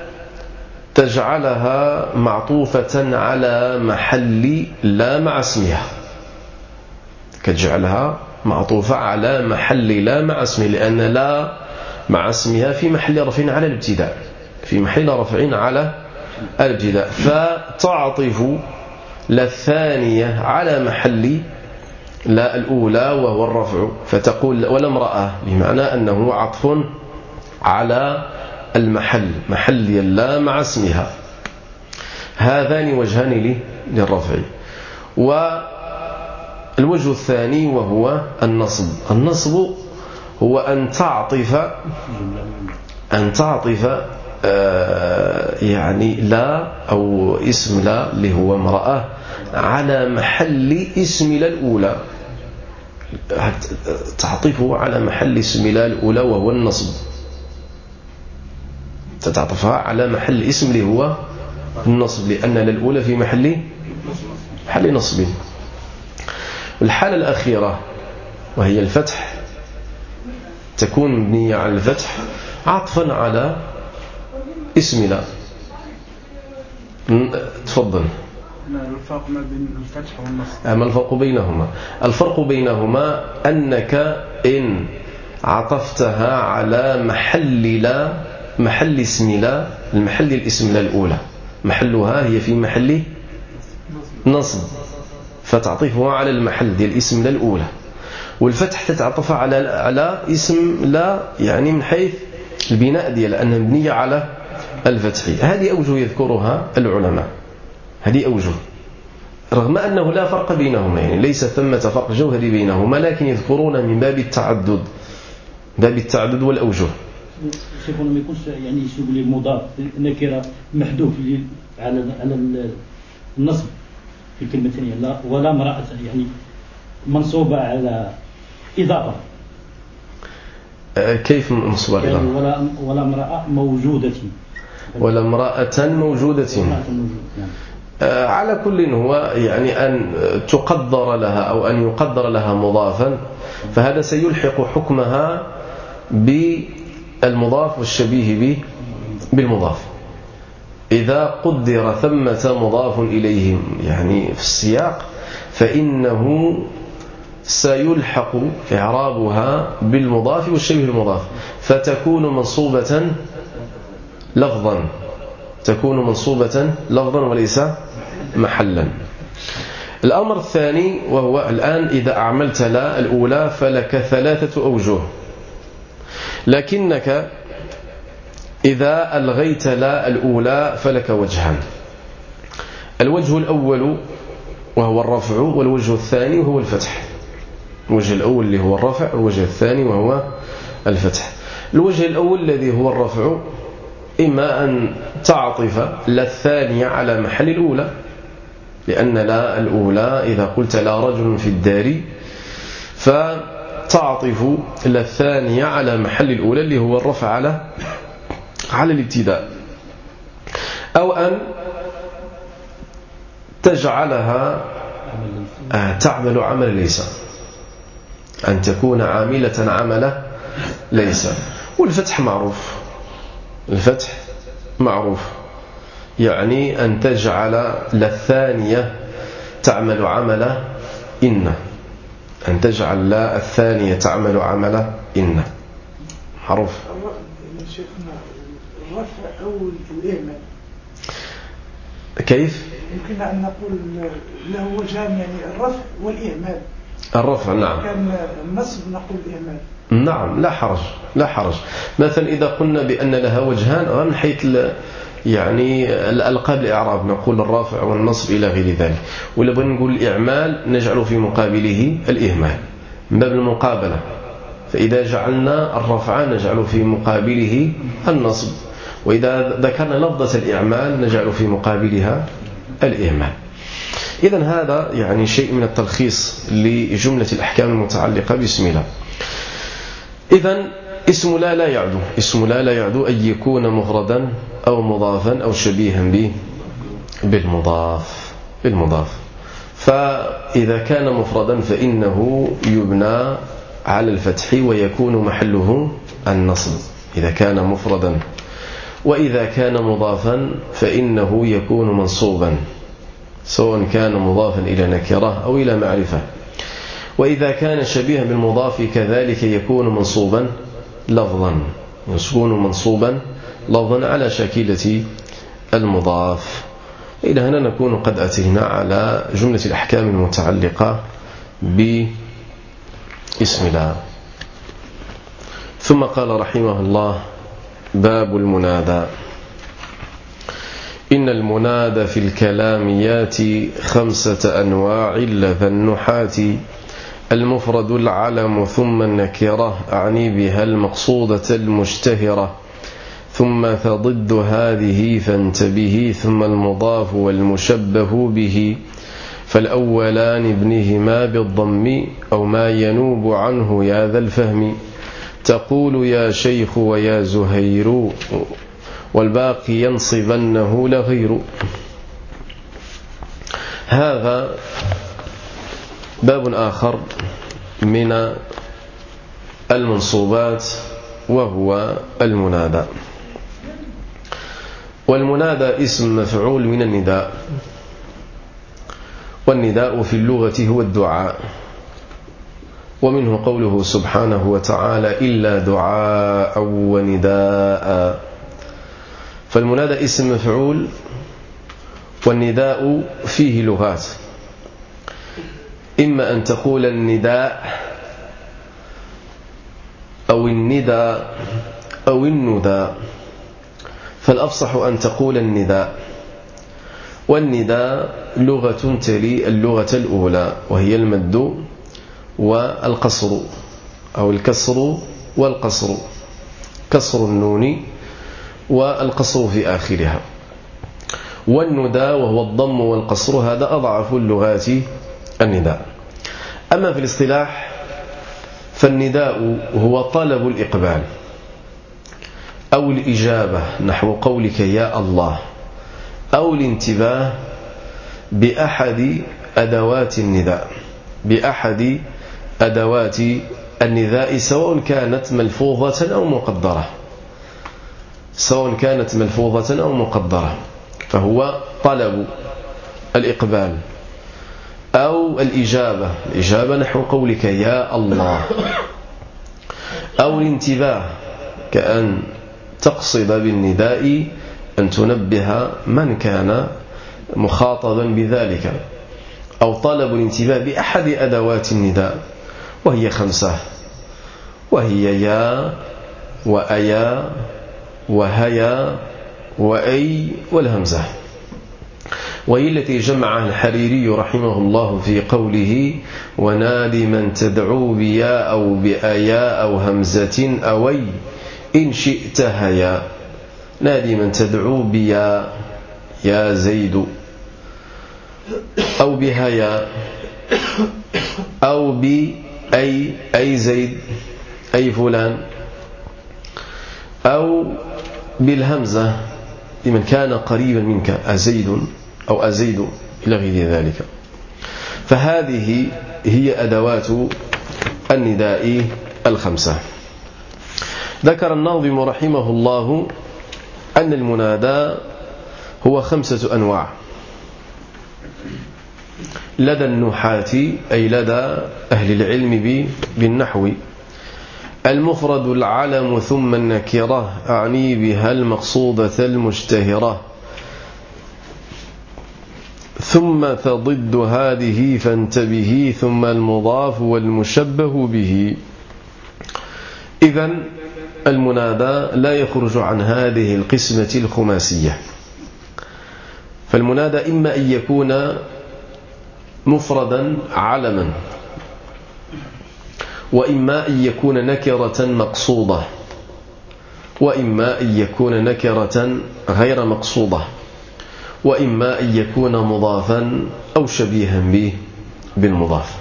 تجعلها معطوفة على محل لا مع اسمها كتجعلها معطوفة على محل لا مع اسمها لأن لا مع اسمها في محل رفع على الابتداء في محل رفع على الابتداء فتعطف لا الثانية على محل لا الأولى وهو الرفع فتقول ولا امرأة بمعنى أنه عطف على المحل محل لا مع اسمها. هذان وجهان للرفع. والوجه الثاني وهو النصب النصب هو أن تعطف أن تعطف آه يعني لا أو اسم لا اللي هو امرأة على محل اسم لا الأولى، تعطفه على محل اسم لا الأولى وهو النصب، تتعطفها على محل اسم اللي هو النصب، لأن لا الأولى في محل محل نصب. الحالة الأخيرة وهي الفتح تكون مبنية على الفتح عطفا على اسم لا. تفضل. الفرق ما بين الفتح والنصب. ما الفرق بينهما؟ الفرق بينهما أنك إن عطفتها على محل لا، محل اسم لا، المحل الاسم لا الأولى محلها هي في محل نصب، فتعطفها على المحل ديال الاسم لا الأولى. والفتح تتعطف على على اسم لا يعني من حيث البناء ديال أنها مبنية على الفتح. هذه أوجه يذكرها العلماء، هذه أوجه رغم أنه لا فرق بينهما، يعني ليس ثمة فرق جوهري بينهما، لكن يذكرون من باب التعدد، باب التعدد والأوجه. شيخنا ما يكونش يعني يسوق لي المضاف نكره محذوف على على النصب في الكلمه الثانيه لا ولا امراه يعني منصوبه على اضافه. كيف منصوبه يعني ولا ولا امراه موجوده ولا امراه موجوده على كل هو يعني أن تقدر لها أو أن يقدر لها مضافا، فهذا سيلحق حكمها بالمضاف والشبيه به بالمضاف. إذا قدر ثمة مضاف إليه يعني في السياق فإنه سيلحق إعرابها بالمضاف والشبيه المضاف، فتكون منصوبة لفظا، تكون منصوبة لفظا وليس محلا. الأمر الثاني وهو الآن إذا أعملت لا الأولى فلك ثلاثة أوجه، لكنك إذا ألغيت لا الأولى فلك وجهان. الوجه الأول وهو الرفع، والوجه الثاني وهو الفتح. الوجه الأول اللي هو الرفع، والوجه الثاني وهو الفتح. الوجه الأول الذي هو الرفع إما أن تعطف لا الثانية على محل الأولى، لأن لا الأولى إذا قلت لا رجل في الدار فتعطف لا الثانية على محل الأولى اللي هو الرفع على على الابتداء، أو أن تجعلها تعمل عمل ليس، أن تكون عاملة عمل ليس. والفتح معروف، الفتح معروف يعني أن تجعل لا الثانية تعمل عمل إن، أن تجعل لا الثانية تعمل عمل إن، معروف. شيخنا الرفع أو الإهمال كيف؟ يمكن أن نقول له وجهان، يعني الرفع والإهمال. الرفع نعم، كان النصب نقول الإهمال. نعم لا حرج، لا حرج. مثلا إذا قلنا بأن لها وجهان من حيث يعني الألقاب الإعراب نقول الرافع والنصب إلى غير ذلك، ولا بغينا نقول الإعمال نجعل في مقابله الإهمال من باب المقابلة، فإذا جعلنا الرفع نجعل في مقابله النصب، وإذا ذكرنا لفظة الإعمال نجعل في مقابلها الإهمال. إذن هذا يعني شيء من التلخيص لجملة الأحكام المتعلقة باسم لا. إذن اسم لا لا يعدو، اسم لا لا يعدو أن يكون مفردا أو مضافا أو شبيها به بالمضاف بالمضاف. فإذا كان مفردا فإنه يبنى على الفتح ويكون محله النصب إذا كان مفردا، وإذا كان مضافا فإنه يكون منصوبا سواء كان مضافا إلى نكرة أو إلى معرفة. وإذا كان شبيها بالمضاف كذلك يكون منصوبا لفظا، يكون منصوبا لفظا على شاكلة المضاف. إلى هنا نكون قد أتينا على جملة الأحكام المتعلقة باسم لا. ثم قال رحمه الله: باب المنادى. إن المنادى في الكلام ياتي خمسة أنواع لدى النحاة: المفرد العلم ثم النكرة أعني بها المقصودة المشتهرة ثم فضد هذه فانتبه ثم المضاف والمشبه به فالأولان ابنهما بالضم أو ما ينوب عنه يا ذا الفهم تقول يا شيخ ويا زهير والباقي ينصبنه لغير. هذا باب آخر من المنصوبات وهو المنادى. والمنادى اسم مفعول من النداء، والنداء في اللغة هو الدعاء، ومنه قوله سبحانه وتعالى إلا دعاء ونداء. فالمنادى اسم مفعول، والنداء فيه لغات، إما أن تقول النداء أو النداء أو النداء، فالأفصح أن تقول النداء. والنداء لغة تلي اللغة الأولى وهي المد والقصر أو الكسر والقصر، كسر النون والقصر في آخرها. والنداء وهو الضم والقصر هذا أضعف اللغات النداء. أما في الاصطلاح فالنداء هو طلب الإقبال أو الإجابة نحو قولك يا الله، أو الانتباه بأحد أدوات النداء بأحد أدوات النداء سواء كانت ملفوظة أو مقدرة سواء كانت ملفوظة أو مقدرة فهو طلب الإقبال أو الإجابة الإجابة نحو قولك يا الله، أو الانتباه كأن تقصد بالنداء أن تنبه من كان مخاطبا بذلك، أو طلب الانتباه بأحد أدوات النداء وهي خمسة، وهي يا وأيا وهيا وأي والهمزة، وهي التي جمعها الحريري رحمه الله في قوله ونادي من تدعو بيا أو بأيا أو همزة أوي إن شئت هيا. نادي من تدعو بيا يا زيد أو بهيا أو بأي أي زيد أي فلان، أو بالهمزة لمن كان قريبا منك أزيد أو أزيد إلى غير ذلك. فهذه هي أدوات النداء الخمسة. ذكر الناظم رحمه الله أن المنادى هو خمسة أنواع لدى النحاة أي لدى أهل العلم بالنحو. المفرد العلم ثم النكرة أعني بها المقصودة المشتهرة ثم فضد هذه فانتبه ثم المضاف والمشبه به. إذن المنادى لا يخرج عن هذه القسمة الخماسية. فالمنادى إما أن يكون مفردا علما، وإما أن يكون نكرة مقصودة، وإما أن يكون نكرة غير مقصودة، وإما أن يكون مضافا أو شبيها به بالمضاف.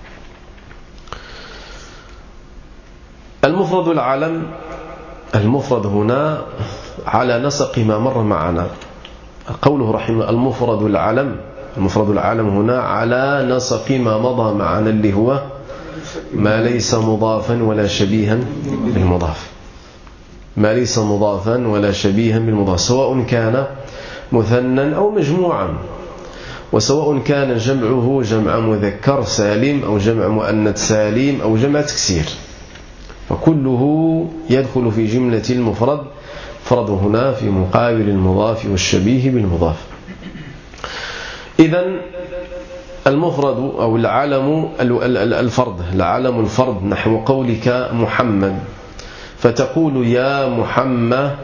المفرد العلم المفرد هنا على نسق ما مر معنا. قوله رحمه المفرد العلم المفرد العلم هنا على نسق ما مضى معنا اللي هو ما ليس مضافا ولا شبيها بالمضاف ما ليس مضافا ولا شبيها بالمضاف سواء كان مثنى أو مجموعا، وسواء كان جمعه جمع مذكر سالم أو جمع مؤنث سالم أو جمع تكسير، فكله يدخل في جملة المفرد. فرد هنا في مقابل المضاف والشبيه بالمضاف. إذن المفرد أو العلم الفرد العلم الفرد نحو قولك محمد، فتقول يا محمد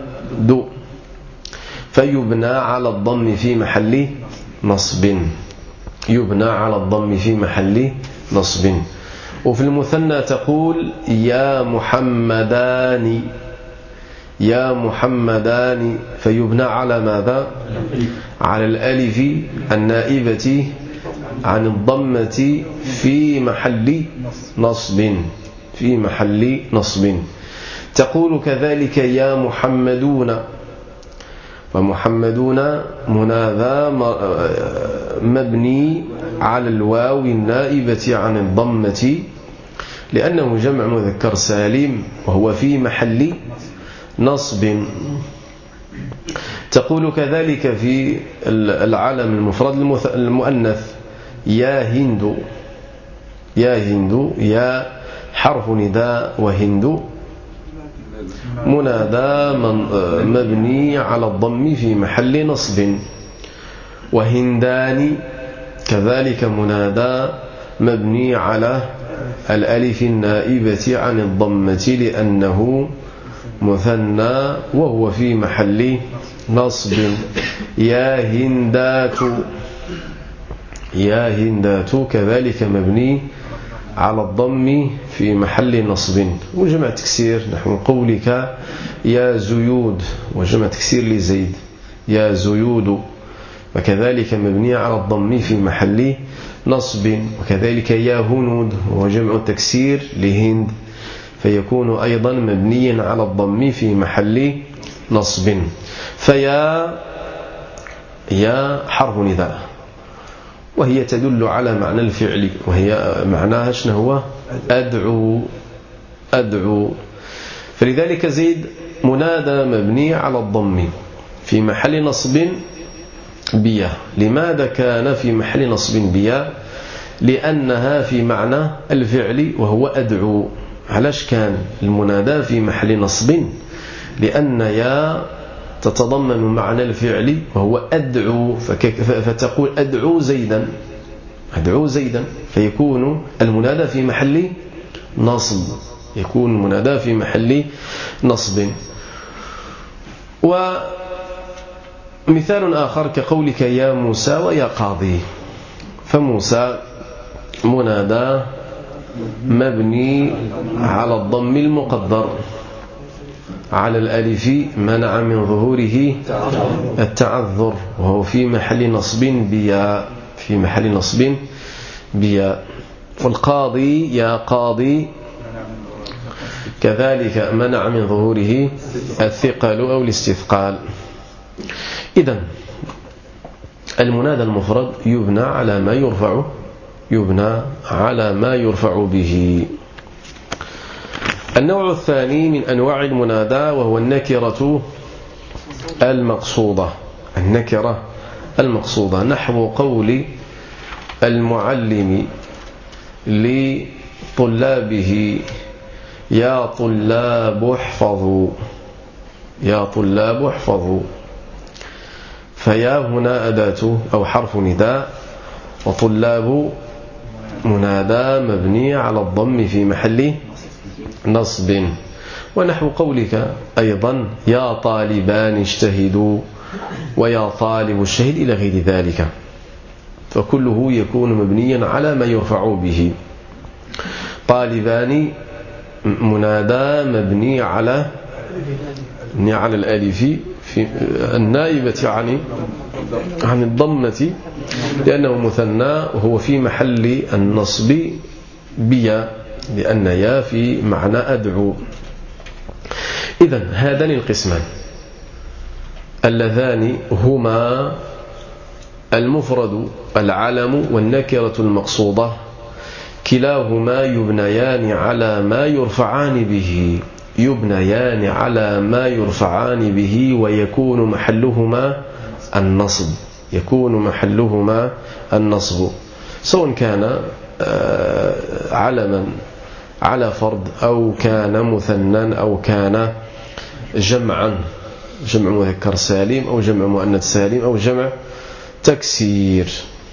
فيبنى على الضم في محل نصب يبنى على الضم في محل نصب وفي المثنى تقول يا محمدان، يا محمدان، فيبنى على ماذا؟ على الألف النائبة عن الضمة في محل نصب، في محل نصب. تقول كذلك يا محمدون، ومحمدون منادى مبني على الواو النائبة عن الضمة لأنه جمع مذكر سالم وهو في محل نصب. تقول كذلك في العلم المفرد المؤنث يا هند، يا هند، يا حرف نداء وهند منادى مبني على الضم في محل نصب. وهندان كذلك منادى مبني على الألف النائبة عن الضمة لأنه مثنى وهو في محل نصب. يا هندات، يا هندات كذلك مبني على الضم في محل نصب. وجمع تكسير نحو قولك يا زيود، وجمع تكسير لزيد يا زيود، وكذلك مبني على الضم في محل نصب. وكذلك يا هنود وجمع تكسير لهند فيكون أيضا مبنيا على الضم في محل نصب. فيا يا حرف نداء وهي تدل على معنى الفعل، وهي معناها شنو هو؟ أدعو، أدعو. فلذلك زيد منادى مبني على الضم في محل نصب بيا. لماذا كان في محل نصب بيا؟ لأنها في معنى الفعل وهو أدعو. علاش كان المنادى في محل نصب؟ لأن يا تتضمن معنى الفعل وهو أدعو، فتقول أدعو زيدا، أدعو زيدا، فيكون المنادى في محل نصب، يكون المنادى في محل نصب. ومثال آخر كقولك يا موسى ويا قاضي، فموسى منادى مبني على الضم المقدر على الألف منع من ظهوره التعذر وهو في محل نصب بيا، في محل نصب بيا. والقاضي يا قاضي كذلك منع من ظهوره الثقل أو الاستثقال. إذن المنادى المفرد يبنى على ما يرفع، يبنى على ما يرفع به. النوع الثاني من أنواع المنادى وهو النكرة المقصودة، النكرة المقصودة، نحو قول المعلم لطلابه يا طلاب احفظوا، يا طلاب احفظوا. فيا هنا أداة أو حرف نداء، وطلاب منادى مبني على الضم في محل نصب. ونحو قولك أيضا يا طالبان اجتهدوا ويا طالب اجتهد إلى غير ذلك، فكله يكون مبنيا على ما يرفع به. طالبان منادى مبني على مبني على الألف في النائبة عن عن الضمة لأنه مثنى وهو في محل النصب بيا، لأن يا في معنى أدعو. إذن هذان القسمان اللذان هما المفرد العلم والنكرة المقصودة، كلاهما يبنيان على ما يرفعان به، يبنيان على ما يرفعان به ويكون محلهما النصب، يكون محلهما النصب، سواء كان علما على فرد أو كان مثنى أو كان جمعا، جمع مذكر سالم أو جمع مؤنث سالم أو جمع تكسير.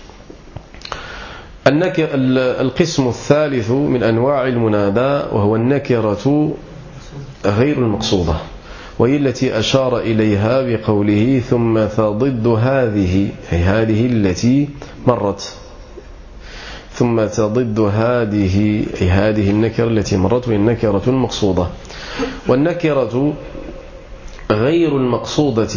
القسم الثالث من أنواع المنادى وهو النكرة غير المقصودة، وهي التي أشار إليها بقوله ثم فضد هذه، أي هذه التي مرت، ثم تضد هذه أي هذه النكرة التي مرت، وهي النكرة المقصودة. والنكرة غير المقصودة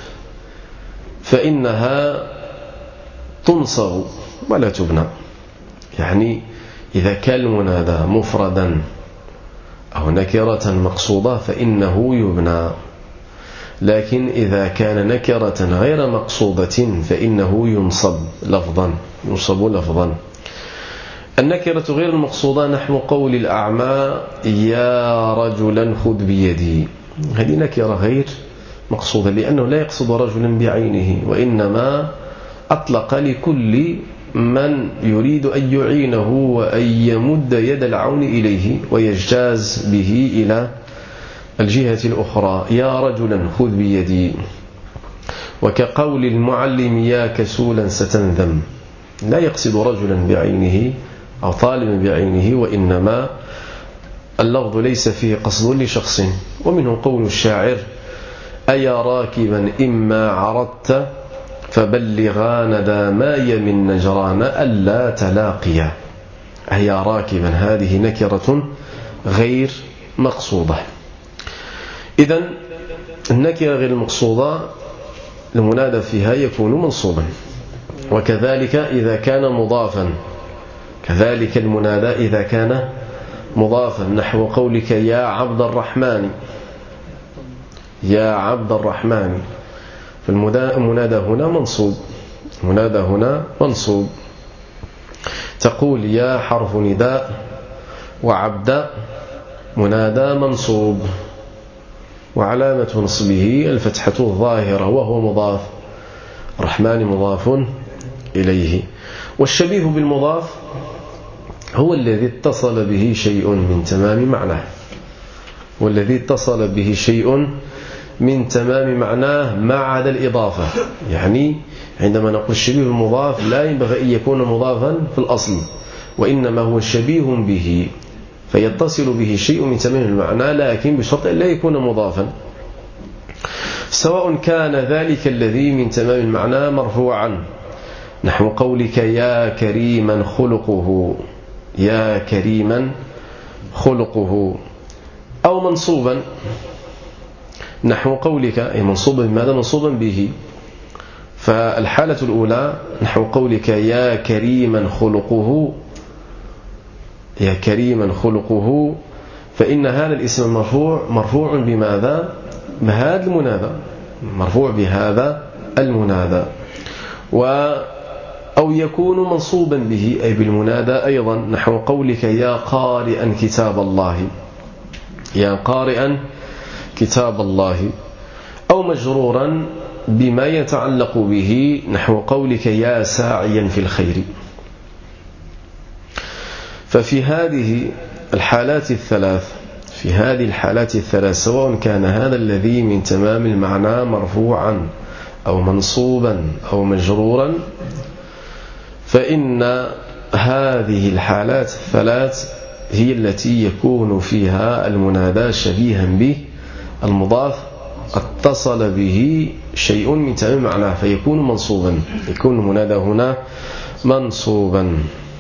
فإنها تنصب ولا تبنى. يعني إذا كان المنادى مفردا أو نكرة مقصودة فإنه يبنى، لكن إذا كان نكرة غير مقصودة فإنه ينصب لفظا ينصب لفظا. النكرة غير المقصودة نحو قول الأعمى يا رجلا خذ بيدي، هذه نكرة غير مقصودة لأنه لا يقصد رجلا بعينه، وإنما أطلق لكل من يريد أن يعينه وأن يمد يد العون إليه ويجتاز به إلى الجهة الأخرى. يا رجلا خذ بيدي. وكقول المعلم يا كسولا ستنذم، لا يقصد رجلا بعينه أو طالبا بعينه، وإنما اللفظ ليس فيه قصد لشخص. ومنه قول الشاعر أيا راكبا إما عرضت فبلغان داماي من نجران ألا تلاقيا. أيا راكبا هذه نكرة غير مقصودة. إذن النكرة غير المقصودة المنادى فيها يكون منصوبا، وكذلك إذا كان مضافا، كذلك المنادى إذا كان مضافا نحو قولك يا عبد الرحمن، يا عبد الرحمن، فالمنادى هنا منصوب، المنادى هنا منصوب. تقول يا حرف نداء وعبد منادى منصوب، وعلامة نصبه الفتحة الظاهرة وهو مضاف، الرحمن مضاف إليه. والشبيه بالمضاف هو الذي اتصل به شيء من تمام معناه، والذي اتصل به شيء من تمام معناه ما عدا الإضافة. يعني عندما نقول الشبيه المضاف لا ينبغي أن يكون مضافا في الأصل، وإنما هو شبيه به فيتصل به شيء من تمام المعنى، لكن بشرط أن لا يكون مضافا، سواء كان ذلك الذي من تمام المعنى مرفوعا نحو قولك يا كريما خلقه، يا كريما خلقه، أو منصوبا نحو قولك أي منصوبا بماذا؟ منصوبا به. فالحالة الأولى نحو قولك يا كريما خلقه، يا كريما خلقه، فإن هذا الاسم المرفوع مرفوع بماذا؟ بهذا المنادى، مرفوع بهذا المنادى. و أو يكون منصوبا به أي بالمنادى أيضا نحو قولك يا قارئا كتاب الله، يا قارئا كتاب الله، أو مجرورا بما يتعلق به نحو قولك يا ساعيا في الخير. ففي هذه الحالات الثلاث في هذه الحالات الثلاث سواء كان هذا الذي من تمام المعنى مرفوعا أو منصوبا أو مجرورا، فإن هذه الحالات الثلاث هي التي يكون فيها المنادى شبيها به المضاف اتصل به شيء من تمام معناه فيكون منصوبا، يكون المنادى هنا منصوبا.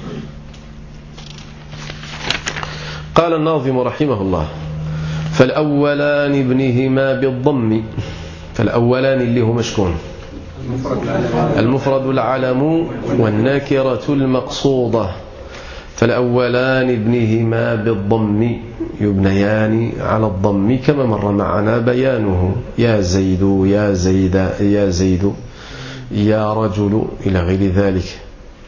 قال الناظم رحمه الله فالأولان ابنهما بالضم، فالأولان اللي هو مشكون المفرد العلم والنكرة المقصودة، فالأولان ابنهما بالضم يبنيان على الضم كما مر معنا بيانه، يا زيد يا زيد يا زيد يا رجل إلى غير ذلك.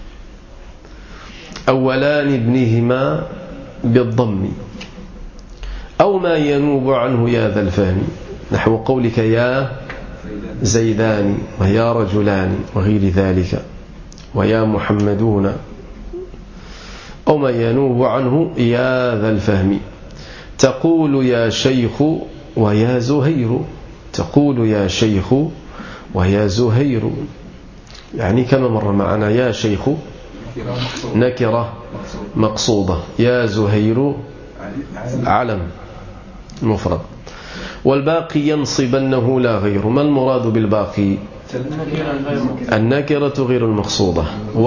أولان ابنهما بالضم أو ما ينوب عنه يا ذا الفهم نحو قولك يا زيدان ويا رجلان وغير ذلك ويا محمدون، أو ما ينوب عنه يا ذا الفهم. تقول يا شيخ ويا زهير، تقول يا شيخ ويا زهير، يعني كما مر معنا يا شيخ نكرة مقصودة، يا زهير علم مفرد. والباقي ينصبنه لا غير. ما المراد بالباقي؟ النكرة غير المقصودة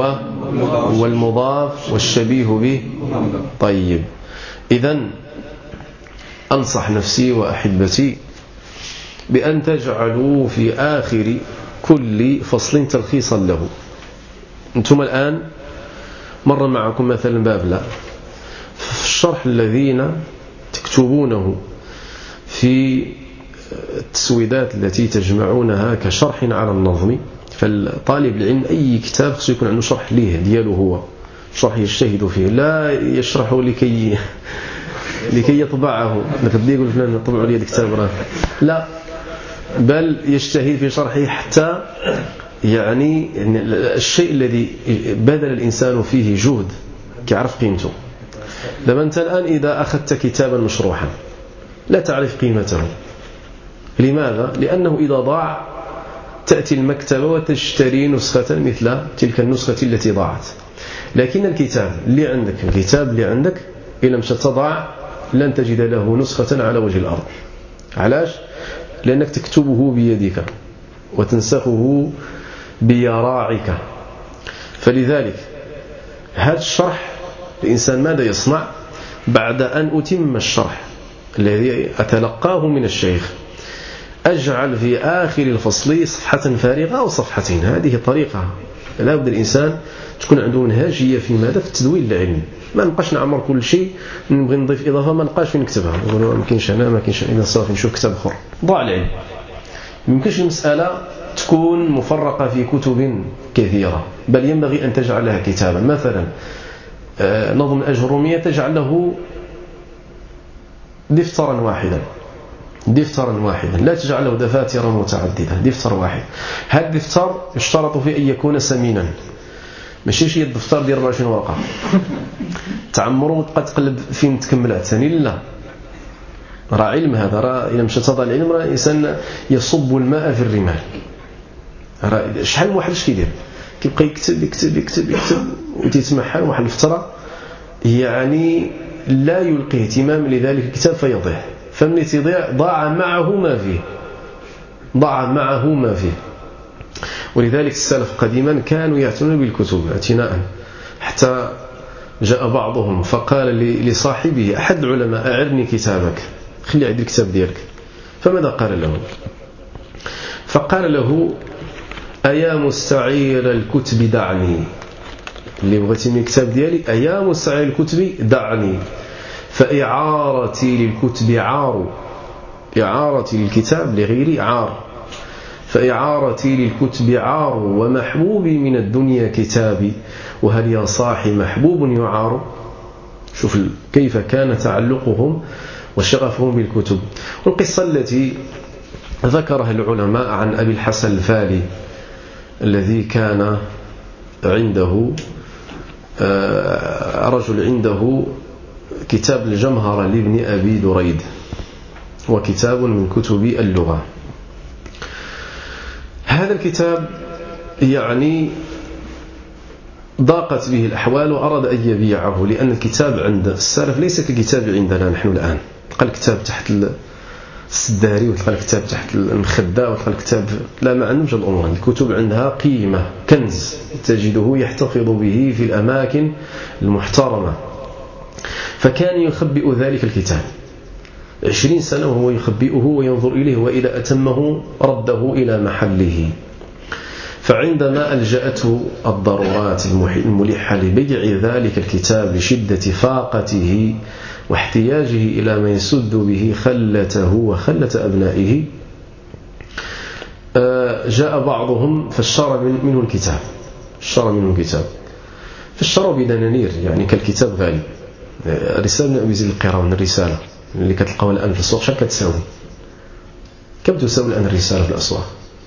والمضاف والشبيه به. طيب، إذن أنصح نفسي وأحبتي بأن تجعلوا في آخر كل فصل تلخيصا له. أنتم الآن مر معكم مثلا باب لا، في الشرح الذين تكتبونه في التسويدات التي تجمعونها كشرح على النظم، فالطالب العلم أي كتاب خصو يكون عنده شرح ليه دياله هو، شرح يجتهد فيه، لا يشرحه لكي لكي يطبعه. نقدر يقول فلان طبعوا لي الكتاب راه لا، بل يجتهد في شرحه حتى يعني الشيء الذي بذل الإنسان فيه جهد كيعرف قيمته. لما أنت الآن إذا أخذت كتابا مشروحا لا تعرف قيمته. لماذا؟ لأنه إذا ضاع تأتي المكتبة وتشتري نسخة مثل تلك النسخة التي ضاعت. لكن الكتاب اللي عندك الكتاب اللي عندك إن لم تضع لن تجد له نسخة على وجه الأرض. علاش؟ لأنك تكتبه بيدك وتنسخه بيراعك. فلذلك هذا الشرح الإنسان ماذا يصنع بعد أن أتم الشرح الذي أتلقاه من الشيخ؟ أجعل في آخر الفصل صفحة فارغة أو صفحتين. هذه طريقة لا بد الإنسان تكون عنده منهجية في ماذا؟ في التدوين العلمي. ما نبقاش نعمر كل شيء، نبغي نضيف إضافة ما نبقاش فين نكتبها، نقول ما كاينش أنا ما كاينش إذا صافي نشوف كتاب آخر. ضاع العلم. يمكنش المسألة تكون مفرقة في كتب كثيرة، بل ينبغي أن تجعل لها كتابا. مثلا نظم الأجرومية تجعل له دفترا واحدا دفترا واحدا لا تجعل له دفاتر متعددة، دفتر واحد. هذا الدفتر يشترط فيه أن يكون سمينا، ماشي شي الدفتر ديال أربعة وعشرين ورقة تعمره وتبقى تقلب فين تكمل الثاني. لا، راه علم هذا، راه إذا مشى تضع العلم راه الإنسان يصب الماء في الرمال. راه شحال من واحد اش كيدير كيبقى يكتب يكتب يكتب يكتب وتيتمحل واحد الفترة يعني لا يلقي اهتمام لذلك الكتاب فيضيع. فمن تضيع ضاع معه ما فيه ضاع معه ما فيه. ولذلك السلف قديما كانوا يعتنون بالكتب اعتناء، حتى جاء بعضهم فقال لصاحبه أحد العلماء أعرني كتابك، خلي عندي الكتاب ديالك. فماذا قال له؟ فقال له أيا مستعير الكتب دعني، اللي بغيتي من الكتاب ديالي أيا مستعير الكتب دعني، فإعارتي للكتب عار، إعارتي للكتاب لغيري عار، فإعارتي للكتب عار، ومحبوبي من الدنيا كتابي، وهل يا صاحي محبوب يعار. شوف كيف كان تعلقهم وشغفهم بالكتب. والقصة التي ذكرها العلماء عن أبي الحسن الفالي الذي كان عنده رجل عنده كتاب الجمهرة لابن أبي دريد، وكتاب من كتب اللغة. هذا الكتاب يعني ضاقت به الأحوال وأراد أن يبيعه، لأن الكتاب عند السلف ليس ككتاب عندنا نحن الآن. تلقى الكتاب تحت السداري وتلقى الكتاب تحت المخدة وتلقى الكتاب، لا، ما عندهمش الأمور. الكتب عندها قيمة، كنز تجده يحتفظ به في الأماكن المحترمة. فكان يخبئ ذلك الكتاب عشرين سنة وهو يخبئه وينظر إليه، وإذا أتمه رده إلى محله. فعندما ألجأته الضرورات الملحة لبيع ذلك الكتاب لشدة فاقته واحتياجه إلى ما يسد به خلته وخلة أبنائه، جاء بعضهم فاشترى منه الكتاب اشترى منه الكتاب فاشتروا بدنانير، يعني كالكتاب غالي. رسالة أبي زيد القيرواني، الرسالة اللي كتلقاوها الآن في السوق شحال كتساوي؟ كم تساوي الآن الرسالة في الأسواق؟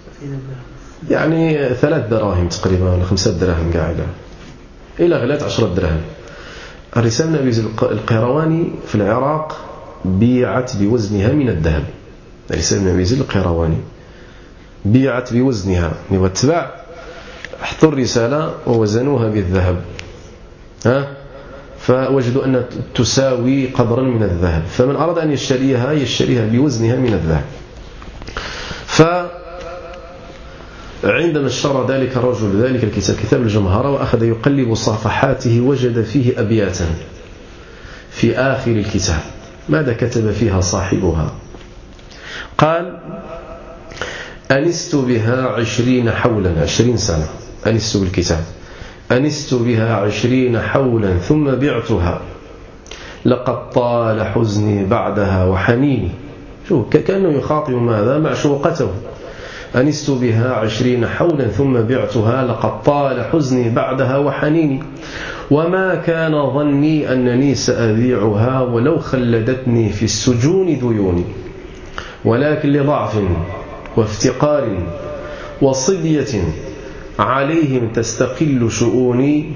يعني ثلاث دراهم تقريبا ولا خمسة دراهم قاعدة، إلى غلات عشرة دراهم. الرسالة أبي زيد القيرواني في العراق بيعت بوزنها من الذهب. الرسالة أبي زيد القيرواني بيعت بوزنها، واتباع حطوا الرسالة ووزنوها بالذهب، ها، فوجدوا أن تساوي قدرا من الذهب. فمن أراد أن يشتريها يشتريها بوزنها من الذهب. عندما اشترى ذلك الرجل ذلك الكتاب كتاب الجمهرة وأخذ يقلب صفحاته وجد فيه أبياتا في آخر الكتاب. ماذا كتب فيها صاحبها؟ قال: أنست بها عشرين حولا عشرين سنة، أنست بالكتاب، أنست بها عشرين حولا ثم بعتها، لقد طال حزني بعدها وحنيني. شوف كأنه يخاطب ماذا؟ معشوقته. أنست بها عشرين حولا ثم بعتها، لقد طال حزني بعدها وحنيني، وما كان ظني أنني سأبيعها ولو خلدتني في السجون ديوني، ولكن لضعف وافتقار وصبية عليهم تستقل شؤوني.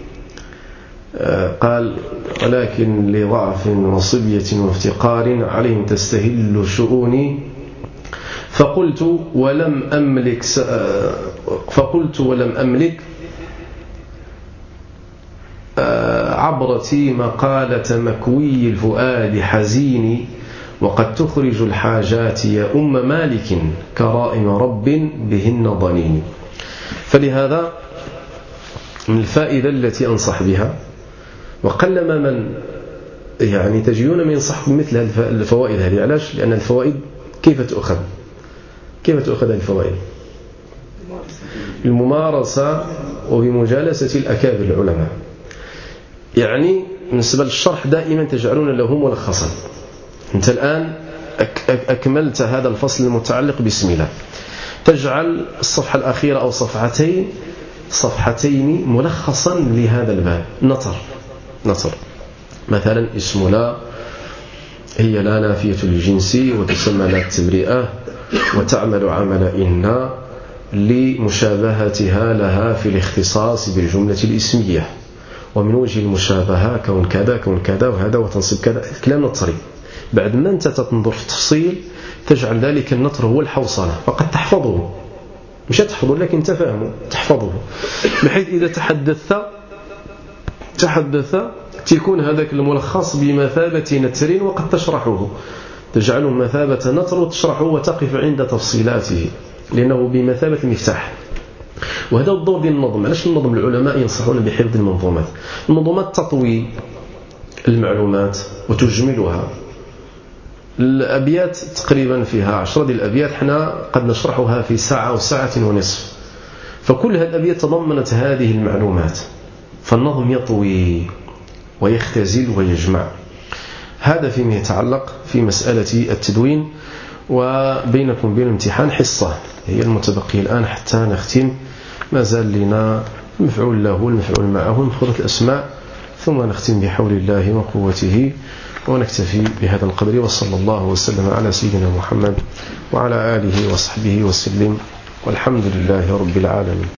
قال: ولكن لضعف وصبية وافتقار عليهم تستهل شؤوني، فقلت ولم أملك فقلت ولم أملك عبرتي مقالة مكوي الفؤاد حزيني، وقد تخرج الحاجات يا أم مالك كرائم رب بهن ضنين. فلهذا من الفائدة التي أنصح بها، وقلما من يعني تجيون من ينصح بمثل هذه الفوائد هذه. علاش؟ لأن الفوائد كيف تؤخذ؟ كيف تؤخذ الفوائد؟ الممارسة وبمجالسة الأكابر العلماء. يعني بالنسبة للشرح دائما تجعلون له ملخصا. أنت الآن أكملت هذا الفصل المتعلق بسم الله، تجعل الصفحة الأخيرة أو صفحتين صفحتين ملخصا لهذا الباب. نطر نطر مثلا اسم لا هي لا نافية للجنس وتسمى لا التبرئة وتعمل عمل إن لمشابهتها لها في الاختصاص بالجملة الاسمية، ومن وجه المشابهة كون كذا كون كذا وهذا وتنصب كذا. الكلام نطري. بعد ما أنت تنظر في التفصيل تجعل ذلك النطر هو الحوصلة، فقد تحفظه، مش تحفظه لكن تفهمه، تحفظه، بحيث إذا تحدثت تحدث تكون هذاك الملخص بمثابة نتر وقد تشرحه، تجعله مثابة نطر وتشرحه وتقف عند تفصيلاته، لأنه بمثابة المفتاح. وهذا الدور ديال النظم. علاش النظم العلماء ينصحون بحفظ المنظومات؟ المنظومات تطوي المعلومات وتجملها. الأبيات تقريبا فيها عشرة ديال الأبيات، حنا قد نشرحها في ساعة أو ساعة ونصف، فكل هذه الأبيات تضمنت هذه المعلومات، فالنظم يطوي ويختزل ويجمع. هذا فيما يتعلق في مسألة التدوين. وبينكم بين الامتحان حصة هي المتبقية الآن حتى نختم. ما زال لنا المفعول له والمفعول معه مفردة الأسماء، ثم نختم بحول الله وقوته، ونكتفي بهذا القدر. وصلى الله وسلم على سيدنا محمد وعلى آله وصحبه وسلم، والحمد لله رب العالمين.